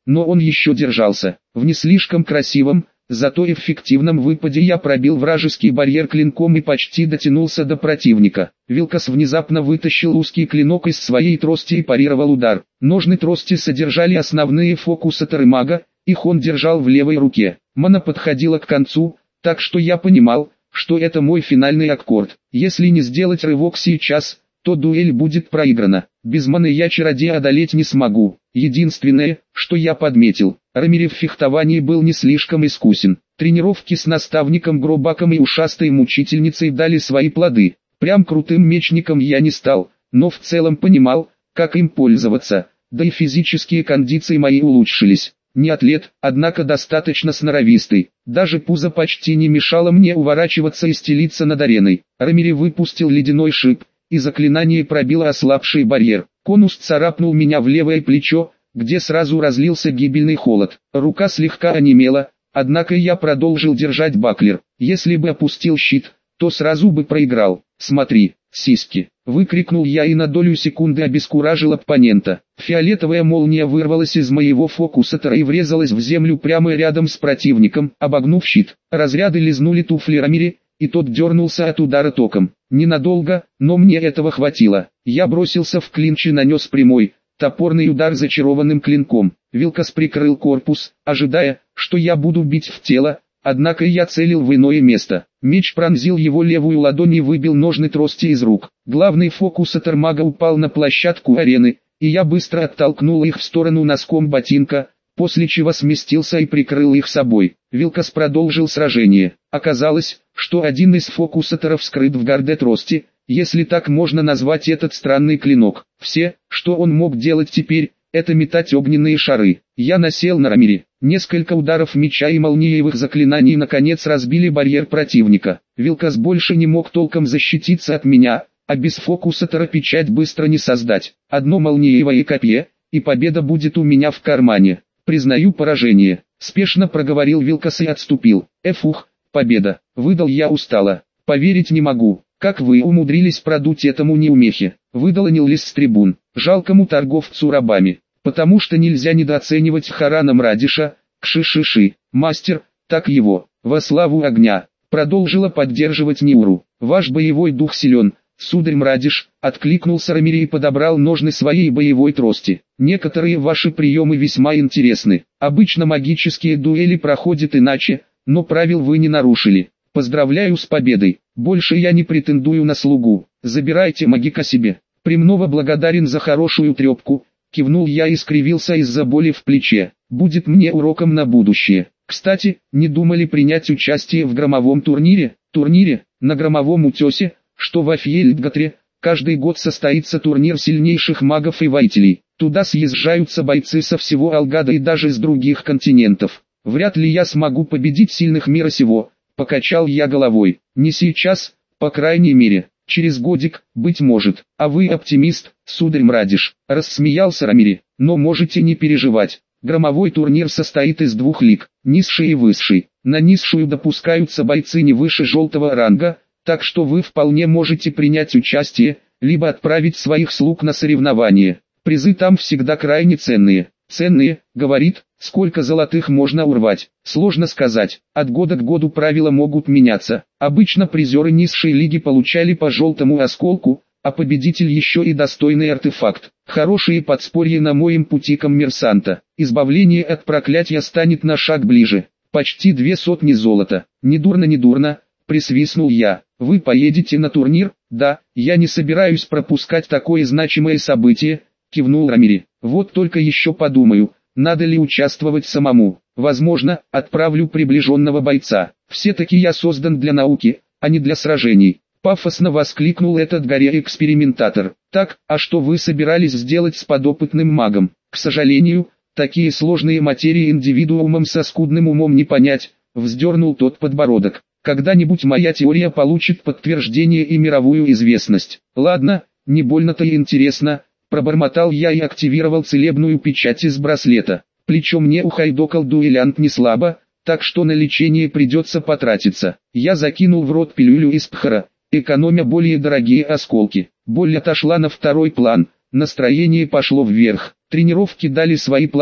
но он еще держался. В не слишком красивом, зато эффективном выпаде я пробил вражеский барьер клинком и почти дотянулся до противника. Вилкас внезапно вытащил узкий клинок из своей трости и парировал удар. Ножны трости содержали основные фокусаторы мага, их он держал в левой руке. Мана подходила к концу, так что я понимал, что это мой финальный аккорд. Если не сделать рывок сейчас, то дуэль будет проиграна. Без маны я чародея одолеть не смогу. Единственное, что я подметил, Рамири в фехтовании был не слишком искусен. Тренировки с наставником Гробаком и ушастой мучительницей дали свои плоды. Прям крутым мечником я не стал, но в целом понимал, как им пользоваться, да и физические кондиции мои улучшились. Не атлет, однако достаточно сноровистый. Даже пузо почти не мешало мне уворачиваться и стелиться над ареной. Рамири выпустил ледяной шип, и заклинание пробило ослабший барьер. Конус царапнул меня в левое плечо, где сразу разлился гибельный холод. Рука слегка онемела, однако я продолжил держать баклер. Если бы опустил щит, то сразу бы проиграл. «Смотри, сиськи!» — выкрикнул я и на долю секунды обескуражил оппонента. Фиолетовая молния вырвалась из моего фокусатора и врезалась в землю прямо рядом с противником, обогнув щит. Разряды лизнули туфли Рамири, и тот дернулся от удара током. Ненадолго, но мне этого хватило. Я бросился в клинч и нанес прямой, топорный удар зачарованным клинком. Вилкас прикрыл корпус, ожидая, что я буду бить в тело, однако я целил в иное место. Меч пронзил его левую ладонь и выбил ножны трости из рук. Главный фокусатор мага упал на площадку арены, и я быстро оттолкнул их в сторону носком ботинка, после чего сместился и прикрыл их собой. Вилкас продолжил сражение. Оказалось, что один из фокусаторов скрыт в гарде трости, если так можно назвать этот странный клинок. Все, что он мог делать теперь, это метать огненные шары. Я насел на Рамири. Несколько ударов меча и молниевых заклинаний наконец разбили барьер противника. Вилкас больше не мог толком защититься от меня, а без фокусатора печать быстро не создать. Одно молниевое копье, и победа будет у меня в кармане. Признаю поражение. Спешно проговорил Вилкас и отступил. Эфух, победа. Выдал я устало. Поверить не могу. Как вы умудрились продуть этому неумехе? Выдал Нилис с трибун. Жалкому торговцу рабами. Потому что нельзя недооценивать Харана Мрадиша. Кши-ши-ши. Мастер, так его. Во славу огня. Продолжила поддерживать Ниуру. Ваш боевой дух силен. Сударь Мрадиш, откликнулся Рамири и подобрал ножны своей боевой трости. Некоторые ваши приемы весьма интересны. Обычно магические дуэли проходят иначе, но правил вы не нарушили. Поздравляю с победой. Больше я не претендую на слугу. Забирайте магика себе. Премного благодарен за хорошую трепку. Кивнул я и скривился из-за боли в плече. Будет мне уроком на будущее. Кстати, не думали принять участие в громовом турнире? На громовом утесе, что в Афьельдгатре, каждый год состоится турнир сильнейших магов и воителей. Туда съезжаются бойцы со всего Алгада и даже с других континентов. Вряд ли я смогу победить сильных мира сего, покачал я головой. Не сейчас, по крайней мере, через годик, быть может. А вы оптимист, сударь Мрадиш, рассмеялся Рамири. Но можете не переживать. Громовой турнир состоит из двух лиг, низшей и высшей. На низшую допускаются бойцы не выше желтого ранга, так что вы вполне можете принять участие, либо отправить своих слуг на соревнования. Призы там всегда крайне ценные. Ценные, говорит, сколько золотых можно урвать. Сложно сказать, от года к году правила могут меняться. Обычно призеры низшей лиги получали по желтому осколку, а победитель еще и достойный артефакт. Хорошие подспорья на моем пути коммерсанта. Избавление от проклятия станет на шаг ближе. Почти 200 золота. Недурно, присвистнул я. Вы поедете на турнир? Да, я не собираюсь пропускать такое значимое событие, кивнул Рамири. Вот только еще подумаю, надо ли участвовать самому. Возможно, отправлю приближенного бойца. Все-таки я создан для науки, а не для сражений. Пафосно воскликнул этот горе-экспериментатор. Так, а что вы собирались сделать с подопытным магом? К сожалению, такие сложные материи индивидуумом со скудным умом не понять, вздернул тот подбородок. Когда-нибудь моя теория получит подтверждение и мировую известность. Ладно, не больно-то и интересно, пробормотал я и активировал целебную печать из браслета. Плечо мне ухайдокал дуэлянт не слабо, так что на лечение придется потратиться. Я закинул в рот пилюлю из пхара, экономя более дорогие осколки. Боль отошла на второй план, настроение пошло вверх. Тренировки дали свои плоды.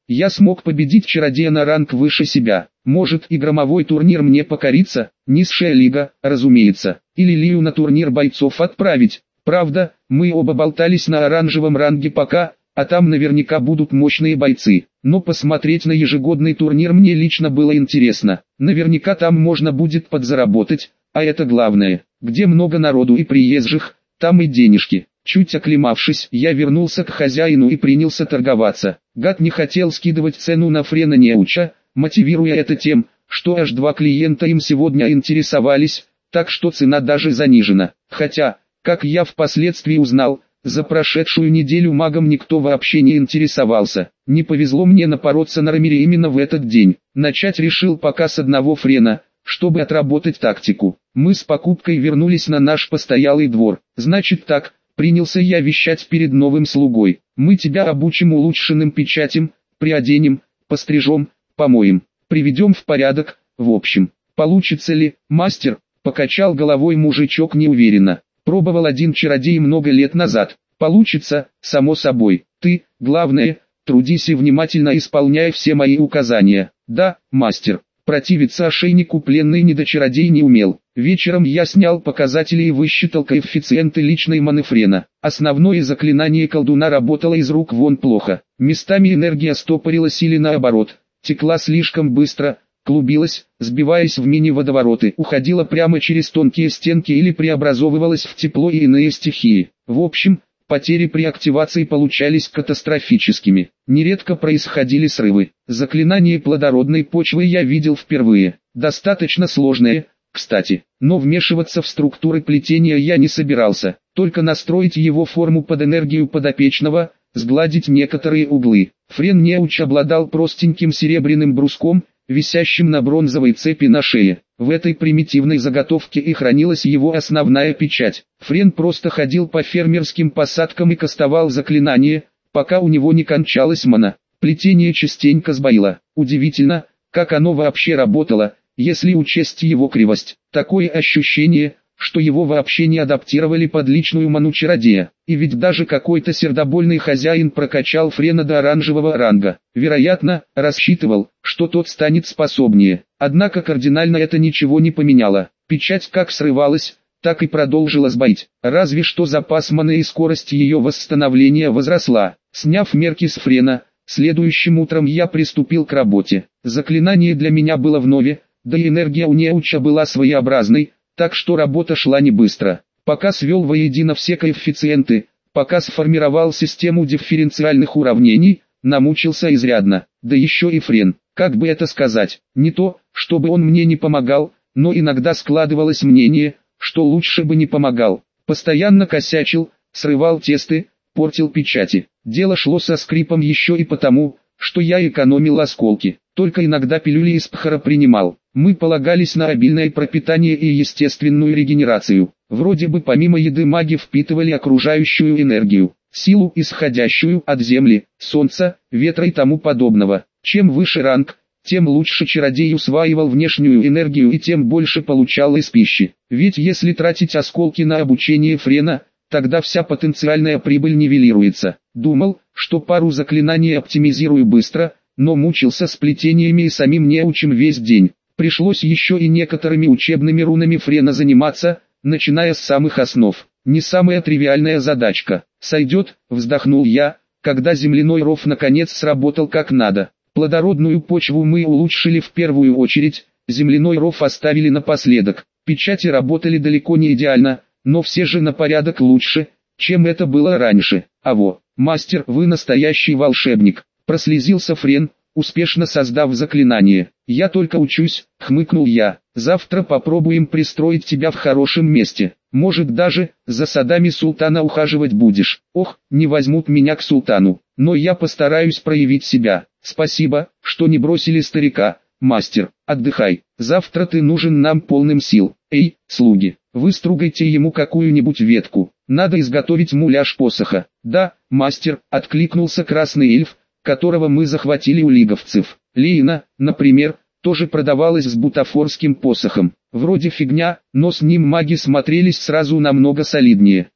Я смог победить чародея на ранг выше себя. Может и громовой турнир мне покориться, низшая лига, разумеется, или Лию на турнир бойцов отправить. Правда, мы оба болтались на оранжевом ранге пока, а там наверняка будут мощные бойцы. Но посмотреть на ежегодный турнир мне лично было интересно. Наверняка там можно будет подзаработать, а это главное. Где много народу и приезжих, там и денежки. Чуть оклемавшись, я вернулся к хозяину и принялся торговаться. Гад не хотел скидывать цену на Френа Неуча, мотивируя это тем, что аж 2 клиента им сегодня интересовались, так что цена даже занижена. Хотя, как я впоследствии узнал, за прошедшую неделю магом никто вообще не интересовался. Не повезло мне напороться на Рамире именно в этот день. Начать решил пока с одного Френа, чтобы отработать тактику. Мы с покупкой вернулись на наш постоялый двор. Значит так, принялся я вещать перед новым слугой. Мы тебя обучим улучшенным печатям, приоденем, пострижем, помоем, приведем в порядок, в общем. Получится ли, мастер? Покачал головой мужичок неуверенно. Пробовал один чародей много лет назад. Получится, само собой. Ты, главное, трудись и внимательно исполняй все мои указания. Да, мастер. Противиться ошейнику пленный недочародей не умел. Вечером я снял показатели и высчитал коэффициенты личной маны Френа. Основное заклинание колдуна работало из рук вон плохо. Местами энергия стопорилась или наоборот, текла слишком быстро, клубилась, сбиваясь в мини-водовороты, уходила прямо через тонкие стенки или преобразовывалась в тепло и иные стихии. В общем, потери при активации получались катастрофическими. Нередко происходили срывы. Заклинание плодородной почвы я видел впервые. Достаточно сложное, кстати, но вмешиваться в структуры плетения я не собирался, только настроить его форму под энергию подопечного, сгладить некоторые углы. Френ Неуч обладал простеньким серебряным бруском, висящим на бронзовой цепи на шее. В этой примитивной заготовке и хранилась его основная печать. Френ просто ходил по фермерским посадкам и кастовал заклинания, пока у него не кончалась мана. Плетение частенько сбоило. Удивительно, как оно вообще работало, если учесть его кривость. Такое ощущение, что его вообще не адаптировали под личную ману чародея. И ведь даже какой-то сердобольный хозяин прокачал Френа до оранжевого ранга. Вероятно, рассчитывал, что тот станет способнее. Однако кардинально это ничего не поменяло. Печать как срывалась, так и продолжила сбоить. Разве что запас маны и скорость ее восстановления возросла. Сняв мерки с Френа, следующим утром я приступил к работе. Заклинание для меня было вновь, да и энергия у Неуча была своеобразной, так что работа шла не быстро. Пока свел воедино все коэффициенты, пока сформировал систему дифференциальных уравнений, намучился изрядно. Да еще и Френ, как бы это сказать, не то, чтобы он мне не помогал, но иногда складывалось мнение, что лучше бы не помогал. Постоянно косячил, срывал тесты, портил печати. Дело шло со скрипом еще и потому, что я экономил осколки, только иногда пилюли из пхара принимал. Мы полагались на обильное пропитание и естественную регенерацию. Вроде бы помимо еды маги впитывали окружающую энергию, силу, исходящую от земли, солнца, ветра и тому подобного. Чем выше ранг, тем лучше чародей усваивал внешнюю энергию и тем больше получал из пищи. Ведь если тратить осколки на обучение Френа, тогда вся потенциальная прибыль нивелируется. Думал, что пару заклинаний оптимизирую быстро, но мучился с плетениями и самим Неучем весь день. Пришлось еще и некоторыми учебными рунами Френа заниматься, начиная с самых основ. Не самая тривиальная задачка. «Сойдет», — вздохнул я, когда земляной ров наконец сработал как надо. Плодородную почву мы улучшили в первую очередь, земляной ров оставили напоследок. Печати работали далеко не идеально, но все же на порядок лучше, чем это было раньше. «Аво, мастер, вы настоящий волшебник», — прослезился Френ, успешно создав заклинание. «Я только учусь», — хмыкнул я. «Завтра попробуем пристроить тебя в хорошем месте. Может даже, за садами султана ухаживать будешь». «Ох, не возьмут меня к султану, но я постараюсь проявить себя. Спасибо, что не бросили старика, мастер. Отдыхай, завтра ты нужен нам полным сил. Эй, слуги, выстругайте ему какую-нибудь ветку. Надо изготовить муляж посоха». «Да, мастер», — откликнулся красный эльф, которого мы захватили у лиговцев. Лейна, например, тоже продавалась с бутафорским посохом. Вроде фигня, но с ним маги смотрелись сразу намного солиднее.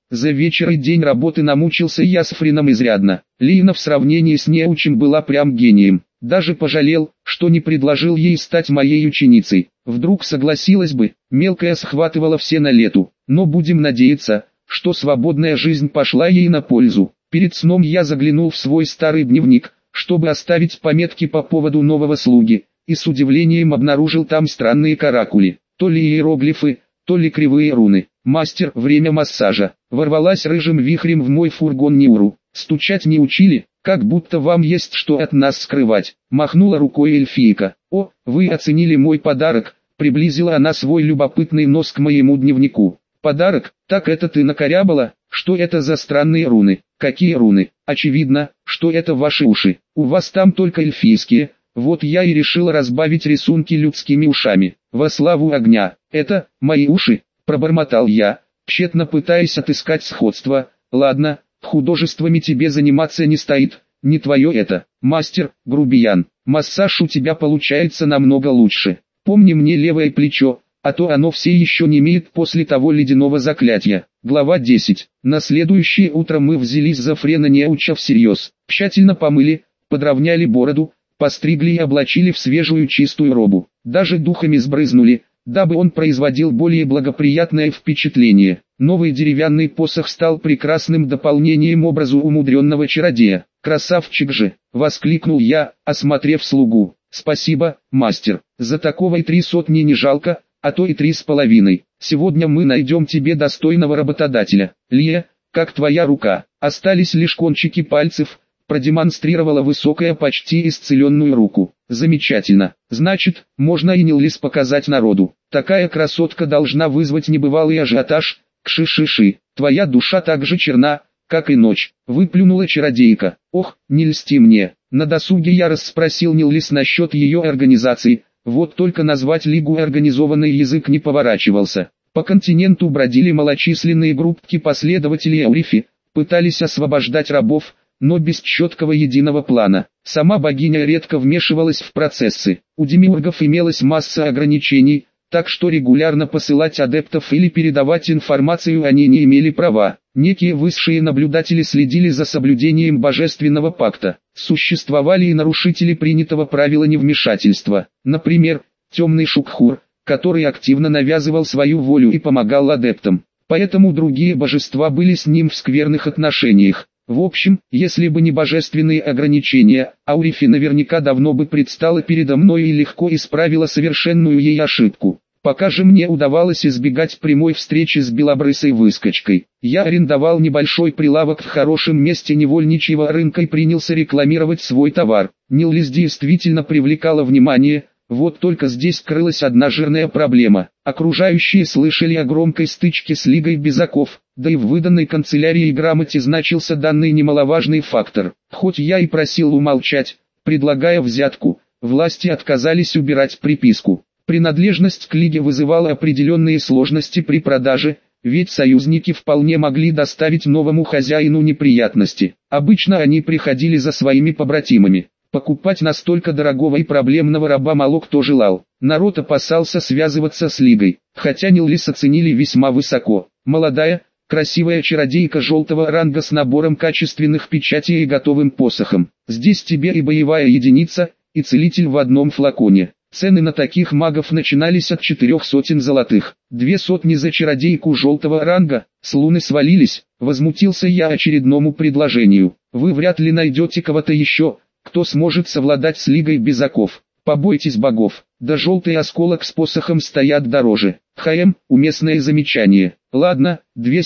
За вечер и день работы намучился я с Фрином изрядно. Лина в сравнении с неучим была прям гением. Даже пожалел, что не предложил ей стать моей ученицей. Вдруг согласилась бы, мелкая схватывала все на лету. Но будем надеяться, что свободная жизнь пошла ей на пользу. Перед сном я заглянул в свой старый дневник, чтобы оставить пометки по поводу нового слуги, и с удивлением обнаружил там странные каракули, то ли иероглифы, то ли кривые руны. «Мастер, время массажа», ворвалась рыжим вихрем в мой фургон Ниуру. «Стучать не учили, как будто вам есть что от нас скрывать», махнула рукой эльфийка. «О, вы оценили мой подарок», приблизила она свой любопытный нос к моему дневнику. «Подарок? Так это ты накорябала? Что это за странные руны?» «Какие руны? Очевидно, что это ваши уши. У вас там только эльфийские. Вот я и решила разбавить рисунки людскими ушами. Во славу огня. Это мои уши», пробормотал я, тщетно пытаясь отыскать сходство. «Ладно, художествами тебе заниматься не стоит, не твое это. Мастер, грубиян, массаж у тебя получается намного лучше. Помни мне левое плечо, а то оно все еще не имеет после того ледяного заклятия». Глава 10. На следующее утро мы взялись за Френа неуча всерьез. Тщательно помыли, подровняли бороду, постригли и облачили в свежую чистую робу. Даже духами сбрызнули, дабы он производил более благоприятное впечатление. Новый деревянный посох стал прекрасным дополнением образу умудренного чародея. «Красавчик же!» — воскликнул я, осмотрев слугу. «Спасибо, мастер, за такого и 3 сотни не жалко, а то и 3,5. Сегодня мы найдем тебе достойного работодателя. Лия, как твоя рука?» Остались лишь кончики пальцев, продемонстрировала высокая почти исцеленную руку. «Замечательно. Значит, можно и Нилис показать народу. Такая красотка должна вызвать небывалый ажиотаж. Кши-ши-ши. Твоя душа так же черна, как и ночь», выплюнула чародейка. «Ох, не льсти мне». На досуге я расспросил Нилис насчет ее организации. Вот только назвать лигу организованный язык не поворачивался. По континенту бродили малочисленные группки последователей Аурифи, пытались освобождать рабов, но без четкого единого плана. Сама богиня редко вмешивалась в процессы. У демиургов имелась масса ограничений, так что регулярно посылать адептов или передавать информацию они не имели права. Некие высшие наблюдатели следили за соблюдением божественного пакта. Существовали и нарушители принятого правила невмешательства. Например, темный Шукхур, который активно навязывал свою волю и помогал адептам. Поэтому другие божества были с ним в скверных отношениях. В общем, если бы не божественные ограничения, Аурифи наверняка давно бы предстала передо мной и легко исправила совершенную ей ошибку. Пока же мне удавалось избегать прямой встречи с белобрысой выскочкой. Я арендовал небольшой прилавок в хорошем месте невольничьего рынка и принялся рекламировать свой товар. Нилис действительно привлекала внимание, вот только здесь крылась одна жирная проблема. Окружающие слышали о громкой стычке с Лигой Безаков, да и в выданной канцелярии грамоте значился данный немаловажный фактор. Хоть я и просил умолчать, предлагая взятку, власти отказались убирать приписку. Принадлежность к Лиге вызывала определенные сложности при продаже, ведь союзники вполне могли доставить новому хозяину неприятности. Обычно они приходили за своими побратимами. Покупать настолько дорогого и проблемного раба мало кто желал. Народ опасался связываться с Лигой, хотя Нилис оценили весьма высоко. Молодая, красивая чародейка желтого ранга с набором качественных печатей и готовым посохом. Здесь тебе и боевая единица, и целитель в одном флаконе. Цены на таких магов начинались от 400 золотых. 200 за чародейку желтого ранга. С луны свалились, возмутился я очередному предложению. Вы вряд ли найдете кого-то еще, кто сможет совладать с Лигой Безаков. Побойтесь богов, да желтый осколок с посохом стоят дороже. Уместное замечание. Ладно,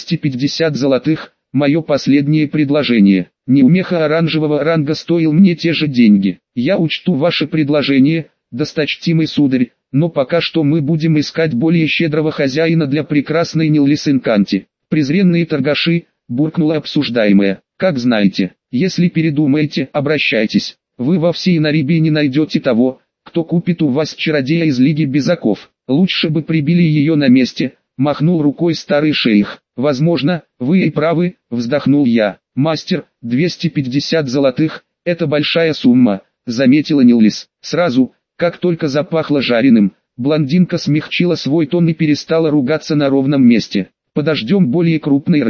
250 золотых, мое последнее предложение. Неумеха оранжевого ранга стоил мне те же деньги. Я учту ваше предложение, досточтимый сударь, но пока что мы будем искать более щедрого хозяина для прекрасной Нилис Инканти. Презренные торгаши, буркнула обсуждаемая. Как знаете, если передумаете, обращайтесь. Вы во всей Нарибии не найдете того, кто купит у вас чародея из Лиги Безаков. Лучше бы прибили ее на месте, махнул рукой старый шейх. Возможно, вы и правы, вздохнул я. Мастер, 250 золотых, это большая сумма, заметила Нилис. Сразу, как только запахло жареным, блондинка смягчила свой тон и перестала ругаться на ровном месте. Подождем более крупной рыбы.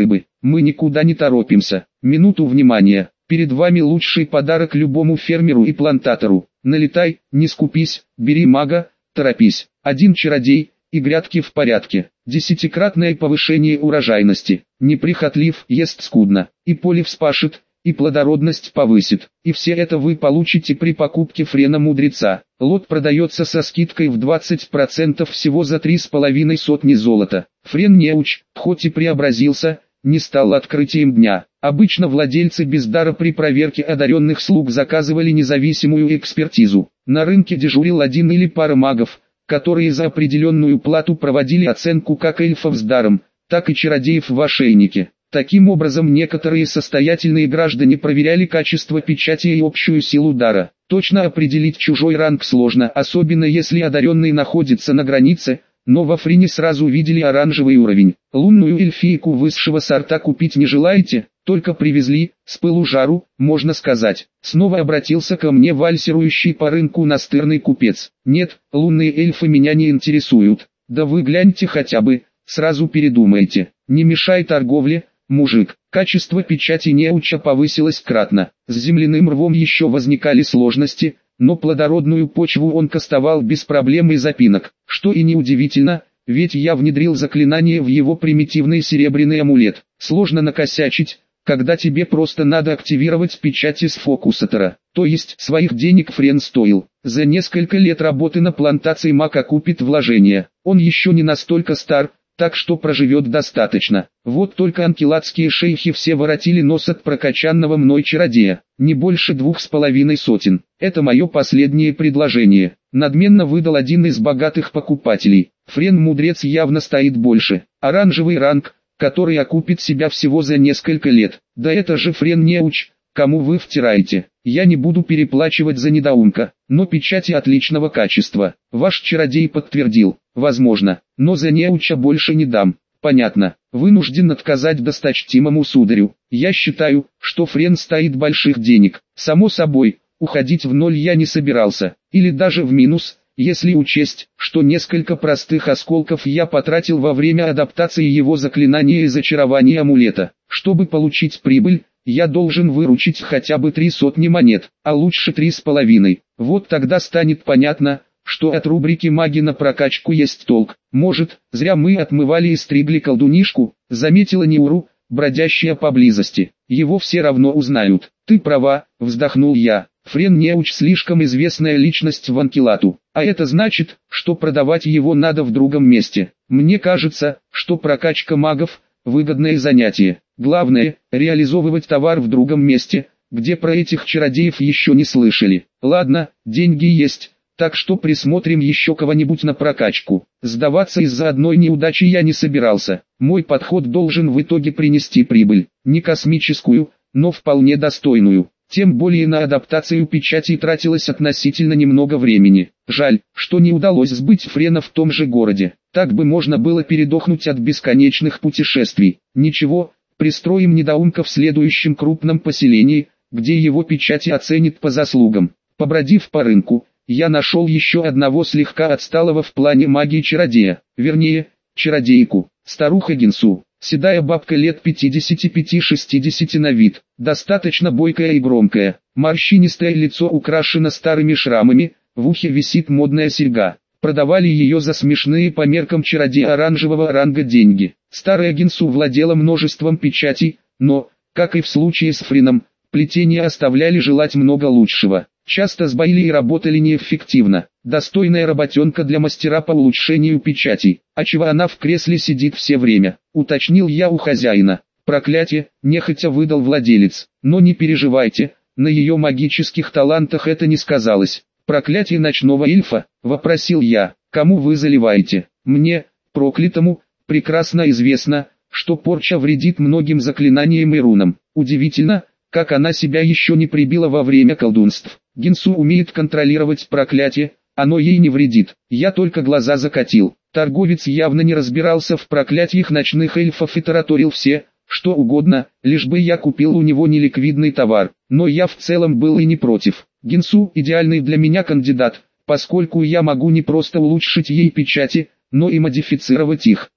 мы никуда не торопимся. Минуту внимания. Перед вами лучший подарок любому фермеру и плантатору. Налетай, не скупись, бери мага, торопись. Один чародей, и грядки в порядке. 10-кратное повышение урожайности. Неприхотлив, ест скудно. И поле вспашет, и плодородность повысит. И все это вы получите при покупке френа мудреца. Лот продается со скидкой в 20% всего за 3,5 сотни золота. Френ неуч, хоть и преобразился, не стал открытием дня. Обычно владельцы без дара при проверке одаренных слуг заказывали независимую экспертизу. На рынке дежурил один или пара магов, которые за определенную плату проводили оценку как эльфов с даром, так и чародеев в ошейнике. Таким образом, некоторые состоятельные граждане проверяли качество печати и общую силу дара. Точно определить чужой ранг сложно, особенно если одаренный находится на границе, но во Фрине сразу видели оранжевый уровень. Лунную эльфийку высшего сорта купить не желаете? Только привезли, с пылу жару, можно сказать. Снова обратился ко мне вальсирующий по рынку настырный купец. Нет, лунные эльфы меня не интересуют. Да вы гляньте хотя бы, сразу передумайте. Не мешай торговле, мужик. Качество печати неуча повысилось кратно. С земляным рвом еще возникали сложности, но плодородную почву он кастовал без проблем и запинок. Что и неудивительно, ведь я внедрил заклинание в его примитивный серебряный амулет. Сложно накосячить, когда тебе просто надо активировать печать из фокусатора. То есть своих денег френ стоил. За несколько лет работы на плантации маг окупит вложения. Он еще не настолько стар, так что проживет достаточно. Вот только анкеладские шейхи все воротили нос от прокачанного мной чародея. Не больше 2,5 сотен. Это мое последнее предложение. Надменно выдал один из богатых покупателей. Френ-мудрец явно стоит больше. Оранжевый ранг, который окупит себя всего за несколько лет. Да это же френ-неуч, кому вы втираете. Я не буду переплачивать за недоумка, но печати отличного качества. Ваш чародей подтвердил. Возможно, но за неуча больше не дам. Понятно, вынужден отказать досточтимому сударю. Я считаю, что френ стоит больших денег. Само собой, уходить в ноль я не собирался, или даже в минус, если учесть, что несколько простых осколков я потратил во время адаптации его заклинания и зачарования амулета. Чтобы получить прибыль, я должен выручить хотя бы 3 сотни монет, а лучше 3,5. Вот тогда станет понятно, что от рубрики «Маги на прокачку» есть толк. Может, зря мы отмывали и стригли колдунишку, заметила Ниуру, бродящая поблизости. Его все равно узнают. Ты права, вздохнул я. Френ неуч слишком известная личность в Анкелату, а это значит, что продавать его надо в другом месте. Мне кажется, что прокачка магов – выгодное занятие. Главное – реализовывать товар в другом месте, где про этих чародеев еще не слышали. Ладно, деньги есть, так что присмотрим еще кого-нибудь на прокачку. Сдаваться из-за одной неудачи я не собирался. Мой подход должен в итоге принести прибыль. Не космическую, но вполне достойную. Тем более на адаптацию печати тратилось относительно немного времени. Жаль, что не удалось сбыть френа в том же городе. Так бы можно было передохнуть от бесконечных путешествий. Ничего, пристроим недоумка в следующем крупном поселении, где его печати оценят по заслугам. Побродив по рынку, я нашел еще одного слегка отсталого в плане магии чародея. Вернее, чародейку. Старуха Гинсу. Седая бабка лет 55-60 на вид, достаточно бойкая и громкая. Морщинистое лицо украшено старыми шрамами, в ухе висит модная серьга. Продавали ее за смешные по меркам чародея оранжевого ранга деньги. Старая Гинсу владела множеством печатей, но, как и в случае с френом, плетения оставляли желать много лучшего. Часто сбоили и работали неэффективно. Достойная работенка для мастера по улучшению печатей. А чего она в кресле сидит все время, уточнил я у хозяина. Проклятие, нехотя выдал владелец. Но не переживайте, на ее магических талантах это не сказалось. Проклятие ночного эльфа, вопросил я. Кому вы заливаете? Мне, проклятому, прекрасно известно, что порча вредит многим заклинаниям и рунам. Удивительно, как она себя еще не прибила во время колдунств. Гинсу умеет контролировать проклятие, оно ей не вредит. Я только глаза закатил. Торговец явно не разбирался в проклятиях ночных эльфов и тараторил все, что угодно, лишь бы я купил у него неликвидный товар. Но я в целом был и не против. Гинсу идеальный для меня кандидат, поскольку я могу не просто улучшить ей печати, но и модифицировать их.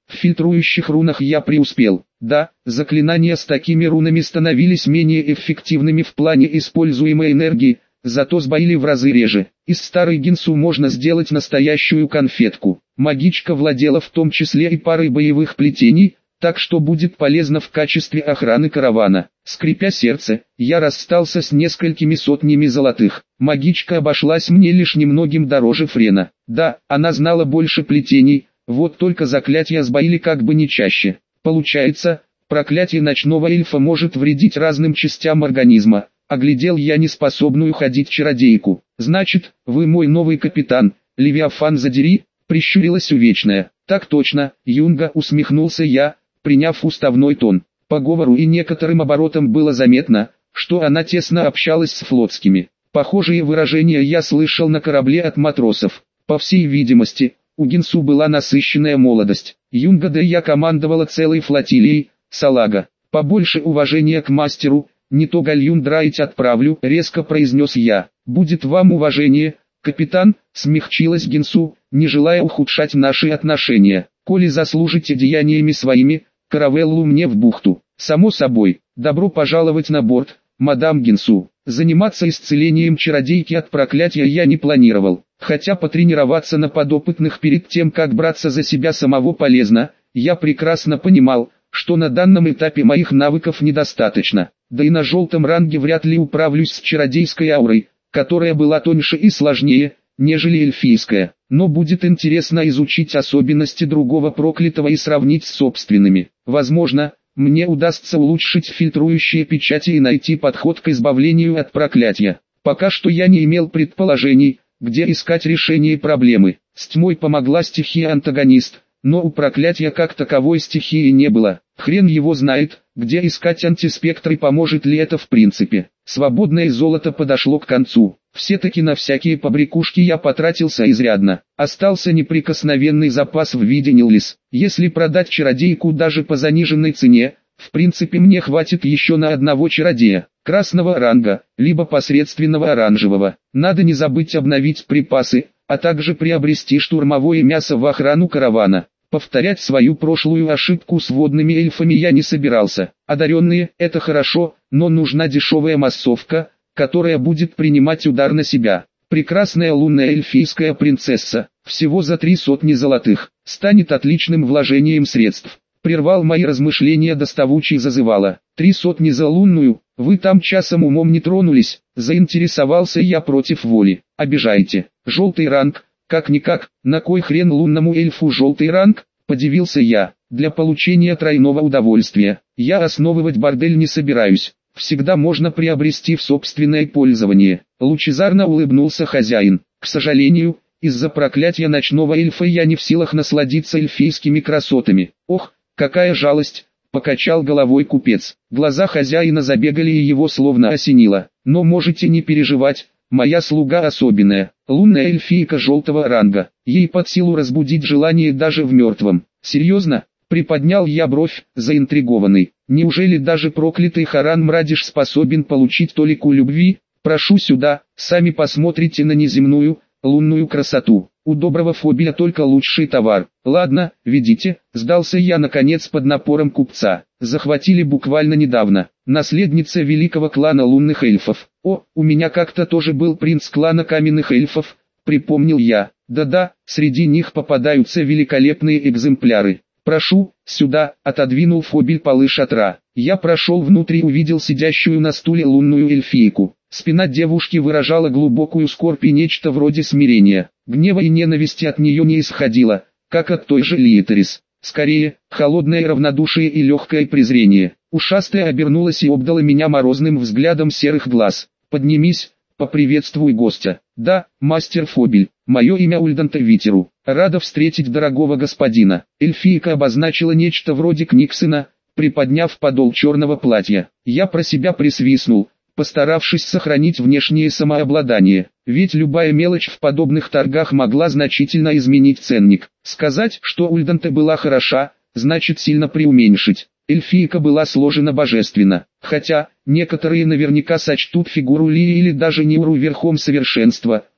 В фильтрующих рунах я преуспел. Да, заклинания с такими рунами становились менее эффективными в плане используемой энергии, зато сбоили в разы реже. Из старой гинсу можно сделать настоящую конфетку. Магичка владела в том числе и парой боевых плетений, так что будет полезно в качестве охраны каравана. Скрипя сердце, я расстался с несколькими сотнями золотых. Магичка обошлась мне лишь немногим дороже Френа. Да, она знала больше плетений, вот только заклятия сбоили как бы не чаще. Получается, проклятие ночного эльфа может вредить разным частям организма. Оглядел я неспособную ходить чародейку. «Значит, вы мой новый капитан, Левиафан задери?» — прищурилась увечная. «Так точно, Юнга», — усмехнулся я, приняв уставной тон. По говору и некоторым оборотам было заметно, что она тесно общалась с флотскими. Похожие выражения я слышал на корабле от матросов. По всей видимости, у Гинсу была насыщенная молодость. Юнга да я командовала целой флотилией, салага. Побольше уважения к мастеру, не то гальюн драить отправлю, резко произнес я. Будет вам уважение, капитан, смягчилась Гинсу, не желая ухудшать наши отношения. Коли заслужите деяниями своими, каравеллу мне в бухту. Само собой, добро пожаловать на борт, мадам Гинсу. Заниматься исцелением чародейки от проклятия я не планировал, хотя потренироваться на подопытных перед тем, как браться за себя самого полезно, я прекрасно понимал, что на данном этапе моих навыков недостаточно, да и на желтом ранге вряд ли управлюсь с чародейской аурой, которая была тоньше и сложнее, нежели эльфийская, но будет интересно изучить особенности другого проклятого и сравнить с собственными. Возможно, мне удастся улучшить фильтрующие печати и найти подход к избавлению от проклятия. Пока что я не имел предположений, где искать решение проблемы. С тьмой помогла стихия-антагонист, но у проклятия как таковой стихии не было. Хрен его знает, где искать антиспектр и поможет ли это в принципе. Свободное золото подошло к концу. Все-таки на всякие побрякушки я потратился изрядно. Остался неприкосновенный запас в виде Нилис. Если продать чародейку даже по заниженной цене, в принципе мне хватит еще на одного чародея, красного ранга, либо посредственного оранжевого. Надо не забыть обновить припасы, а также приобрести штурмовое мясо в охрану каравана. Повторять свою прошлую ошибку с водными эльфами я не собирался. Одаренные – это хорошо, но нужна дешевая массовка, которая будет принимать удар на себя. Прекрасная лунная эльфийская принцесса, всего за 300 золотых, станет отличным вложением средств. Прервал мои размышления доставучий зазывала. 300 за лунную, вы там часом умом не тронулись, заинтересовался я против воли. Обижаете, желтый ранг. Как-никак, на кой хрен лунному эльфу желтый ранг, подивился я. Для получения тройного удовольствия, я основывать бордель не собираюсь, всегда можно приобрести в собственное пользование. Лучезарно улыбнулся хозяин. К сожалению, из-за проклятия ночного эльфа я не в силах насладиться эльфийскими красотами. Ох, какая жалость, покачал головой купец. Глаза хозяина забегали и его словно осенило. Но можете не переживать. Моя слуга особенная, лунная эльфийка желтого ранга, ей под силу разбудить желание даже в мертвом. Серьезно? Приподнял я бровь, заинтригованный. Неужели даже проклятый Харан Мрадиш способен получить толику любви? Прошу сюда, сами посмотрите на неземную, лунную красоту. У доброго Фобия только лучший товар. Ладно, ведите, сдался я наконец под напором купца. Захватили буквально недавно. Наследница великого клана лунных эльфов. О, у меня как-то тоже был принц клана каменных эльфов, припомнил я. Да-да, среди них попадаются великолепные экземпляры. Прошу, сюда, отодвинул Фобель полы шатра. Я прошел внутрь и увидел сидящую на стуле лунную эльфийку. Спина девушки выражала глубокую скорбь и нечто вроде смирения. Гнева и ненависти от нее не исходило, как от той же Лиетерис. Скорее, холодное равнодушие и легкое презрение. Ушастая обернулась и обдала меня морозным взглядом серых глаз. «Поднимись, поприветствуй гостя». «Да, мастер Фобель, мое имя Ульданта Витеру. Рада встретить дорогого господина». Эльфийка обозначила нечто вроде Книксона, приподняв подол черного платья. Я про себя присвистнул, постаравшись сохранить внешнее самообладание, ведь любая мелочь в подобных торгах могла значительно изменить ценник. Сказать, что Ульданта была хороша, значит сильно преуменьшить. Эльфийка была сложена божественно, хотя, некоторые наверняка сочтут фигуру Лии или даже Ниуру верхом совершенства.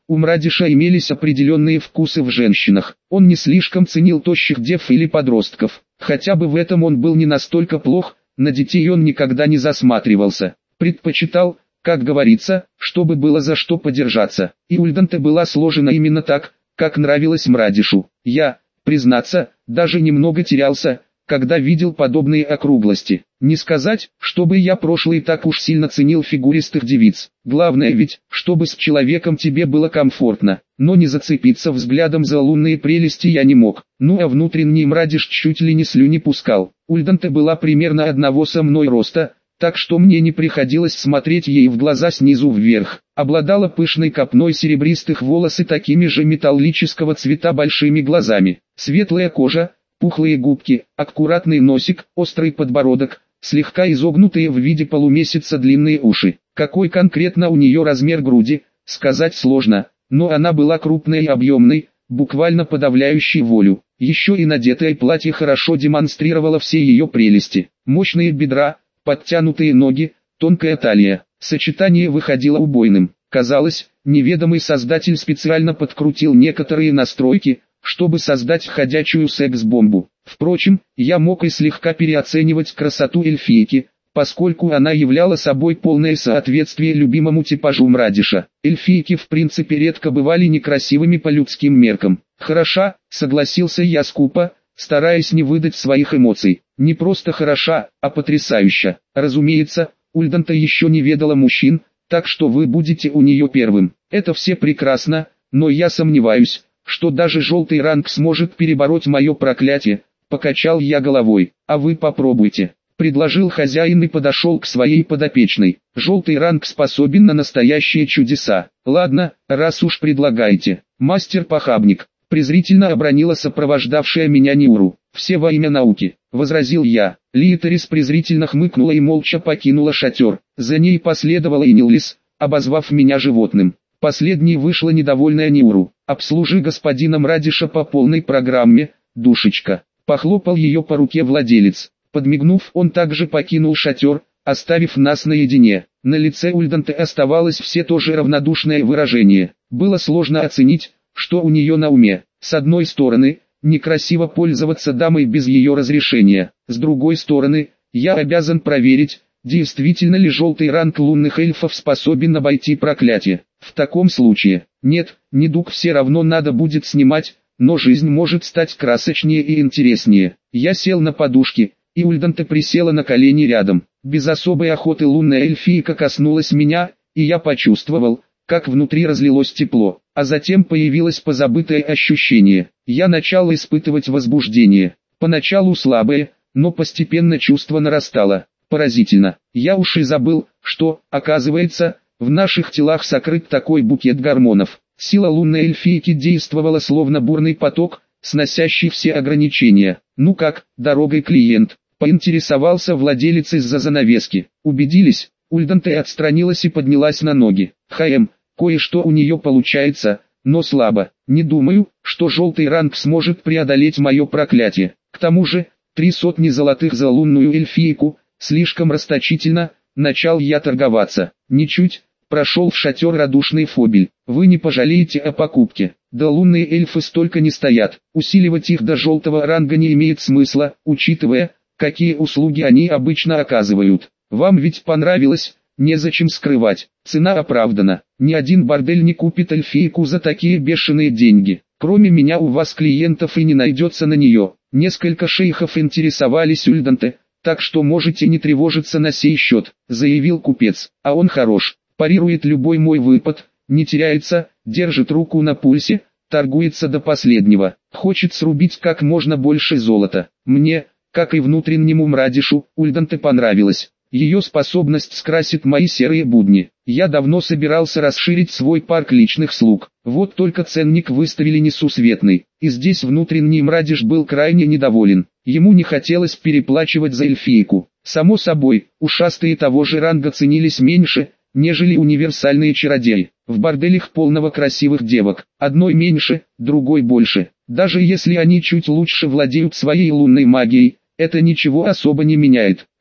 У Мрадиша имелись определенные вкусы в женщинах. Он не слишком ценил тощих дев или подростков. Хотя бы в этом он был не настолько плох, на детей он никогда не засматривался. Предпочитал, как говорится, чтобы было за что подержаться. И Ульданте была сложена именно так, как нравилось Мрадишу. Я, признаться, даже немного терялся, когда видел подобные округлости. Не сказать, чтобы я прошлый так уж сильно ценил фигуристых девиц. Главное ведь, чтобы с человеком тебе было комфортно. Но не зацепиться взглядом за лунные прелести я не мог. Ну а внутренний Мрадиш чуть ли не слюни пускал. Ульданте была примерно одного со мной роста, так что мне не приходилось смотреть ей в глаза снизу вверх. Обладала пышной копной серебристых волос и такими же металлического цвета большими глазами. Светлая кожа, пухлые губки, аккуратный носик, острый подбородок, слегка изогнутые в виде полумесяца длинные уши. Какой конкретно у нее размер груди, сказать сложно, но она была крупной и объемной, буквально подавляющей волю. Еще и надетое платье хорошо демонстрировало все ее прелести. Мощные бедра, подтянутые ноги, тонкая талия. Сочетание выходило убойным. Казалось, неведомый создатель специально подкрутил некоторые настройки, чтобы создать ходячую секс-бомбу. Впрочем, я мог и слегка переоценивать красоту эльфийки, поскольку она являла собой полное соответствие любимому типажу Мрадиша. Эльфийки в принципе редко бывали некрасивыми по людским меркам. «Хороша», согласился я скупо, стараясь не выдать своих эмоций. «Не просто хороша, а потрясающа. Разумеется, Ульданте еще не ведала мужчин, так что вы будете у нее первым. Это все прекрасно, но я сомневаюсь, что даже желтый ранг сможет перебороть мое проклятие», покачал я головой. «А вы попробуйте», предложил хозяин и подошел к своей подопечной. «Желтый ранг способен на настоящие чудеса». «Ладно, раз уж предлагаете, мастер-похабник», презрительно обронила сопровождавшая меня Ниуру. «Все во имя науки», возразил я. Литерис презрительно хмыкнула и молча покинула шатер. За ней последовала и Нилис, обозвав меня животным. Последней вышла недовольная Ниуру. «Обслужи господина Мрадиша по полной программе, душечка», похлопал ее по руке владелец. Подмигнув, он также покинул шатер, оставив нас наедине. На лице Ульданте оставалось все то же равнодушное выражение. Было сложно оценить, что у нее на уме. С одной стороны, некрасиво пользоваться дамой без ее разрешения. С другой стороны, я обязан проверить, действительно ли желтый ранг лунных эльфов способен обойти проклятие. В таком случае, нет, недуг все равно надо будет снимать, но жизнь может стать красочнее и интереснее. Я сел на подушки, и Ульданте присела на колени рядом. Без особой охоты лунная эльфийка коснулась меня, и я почувствовал, как внутри разлилось тепло, а затем появилось позабытое ощущение. Я начал испытывать возбуждение. Поначалу слабое, но постепенно чувство нарастало. Поразительно. Я уж и забыл, что, оказывается, в наших телах сокрыт такой букет гормонов. Сила лунной эльфийки действовала словно бурный поток, сносящий все ограничения. «Ну как, дорогой клиент?» поинтересовался владелец из-за занавески. «Убедились?» Ульданте отстранилась и поднялась на ноги. Кое-что у нее получается, но слабо. Не думаю, что желтый ранг сможет преодолеть мое проклятие. К тому же, 300 золотых за лунную эльфийку, слишком расточительно, начал я торговаться. Ничуть, прошел в шатер радушный Фобель. Вы не пожалеете о покупке. Да лунные эльфы столько не стоят. Усиливать их до желтого ранга не имеет смысла, учитывая, какие услуги они обычно оказывают. Вам ведь понравилось? Незачем скрывать, цена оправдана. Ни один бордель не купит эльфийку за такие бешеные деньги. Кроме меня у вас клиентов и не найдется на нее. Несколько шейхов интересовались Ульданте, так что можете не тревожиться на сей счет, заявил купец. А он хорош, парирует любой мой выпад, не теряется, держит руку на пульсе, торгуется до последнего. Хочет срубить как можно больше золота. Мне, как и внутреннему Мрадишу, Ульданте понравилось. Ее способность скрасит мои серые будни. Я давно собирался расширить свой парк личных слуг. Вот только ценник выставили несусветный. И здесь внутренний Мрадиш был крайне недоволен. Ему не хотелось переплачивать за эльфийку. Само собой, ушастые того же ранга ценились меньше, нежели универсальные чародеи. В борделях полного красивых девок. Одной меньше, другой больше. Даже если они чуть лучше владеют своей лунной магией, это ничего особо не меняет.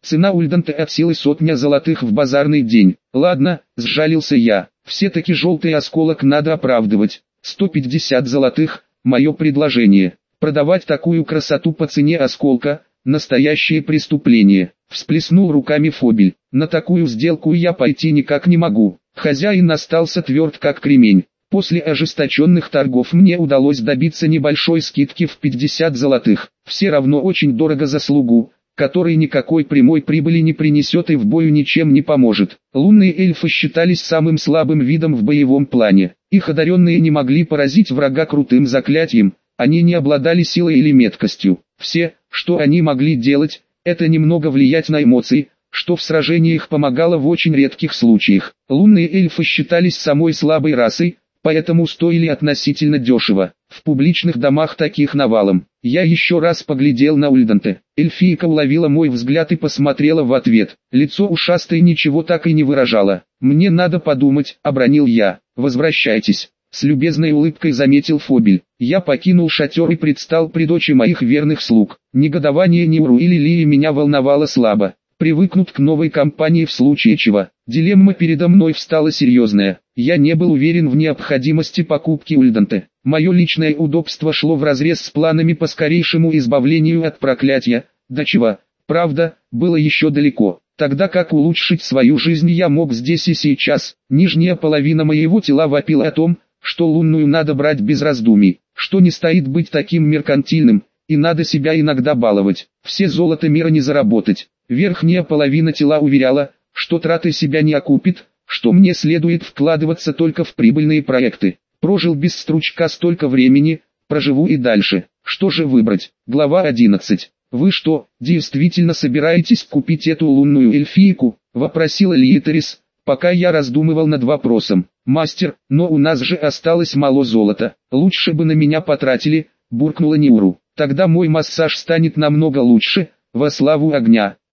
Цена Ульданте от силы 100 золотых в базарный день. Ладно, сжалился я. Все-таки желтый осколок надо оправдывать. 150 золотых, мое предложение. Продавать такую красоту по цене осколка – настоящее преступление. Всплеснул руками Фобель. На такую сделку я пойти никак не могу. Хозяин остался тверд как кремень. После ожесточенных торгов мне удалось добиться небольшой скидки в 50 золотых. Все равно очень дорого за слугу, который никакой прямой прибыли не принесет и в бою ничем не поможет. Лунные эльфы считались самым слабым видом в боевом плане. Их одаренные не могли поразить врага крутым заклятием, они не обладали силой или меткостью. Все, что они могли делать, это немного влиять на эмоции, что в сражениях помогало в очень редких случаях. Лунные эльфы считались самой слабой расой, поэтому стоили относительно дешево. В публичных домах таких навалом. Я еще раз поглядел на Ульданте. Эльфийка уловила мой взгляд и посмотрела в ответ. Лицо ушастой ничего так и не выражало. «Мне надо подумать», — обронил я. «Возвращайтесь». С любезной улыбкой заметил Фобель. Я покинул шатер и предстал пред очи моих верных слуг. Негодование Ниуру или Лии меня волновало слабо. Привыкнут к новой компании в случае чего. Дилемма передо мной встала серьезная. Я не был уверен в необходимости покупки Ульданте. Мое личное удобство шло вразрез с планами по скорейшему избавлению от проклятия, до чего, правда, было еще далеко. Тогда как улучшить свою жизнь я мог здесь и сейчас. Нижняя половина моего тела вопила о том, что лунную надо брать без раздумий, что не стоит быть таким меркантильным, и надо себя иногда баловать. Все золото мира не заработать. Верхняя половина тела уверяла, что траты себя не окупит, что мне следует вкладываться только в прибыльные проекты. Прожил без стручка столько времени, проживу и дальше. Что же выбрать? Глава 11. «Вы что, действительно собираетесь купить эту лунную эльфийку?» – вопросила Лиетерис, пока я раздумывал над вопросом. «Мастер, но у нас же осталось мало золота. Лучше бы на меня потратили», – буркнула Ниуру. «Тогда мой массаж станет намного лучше, во славу огня».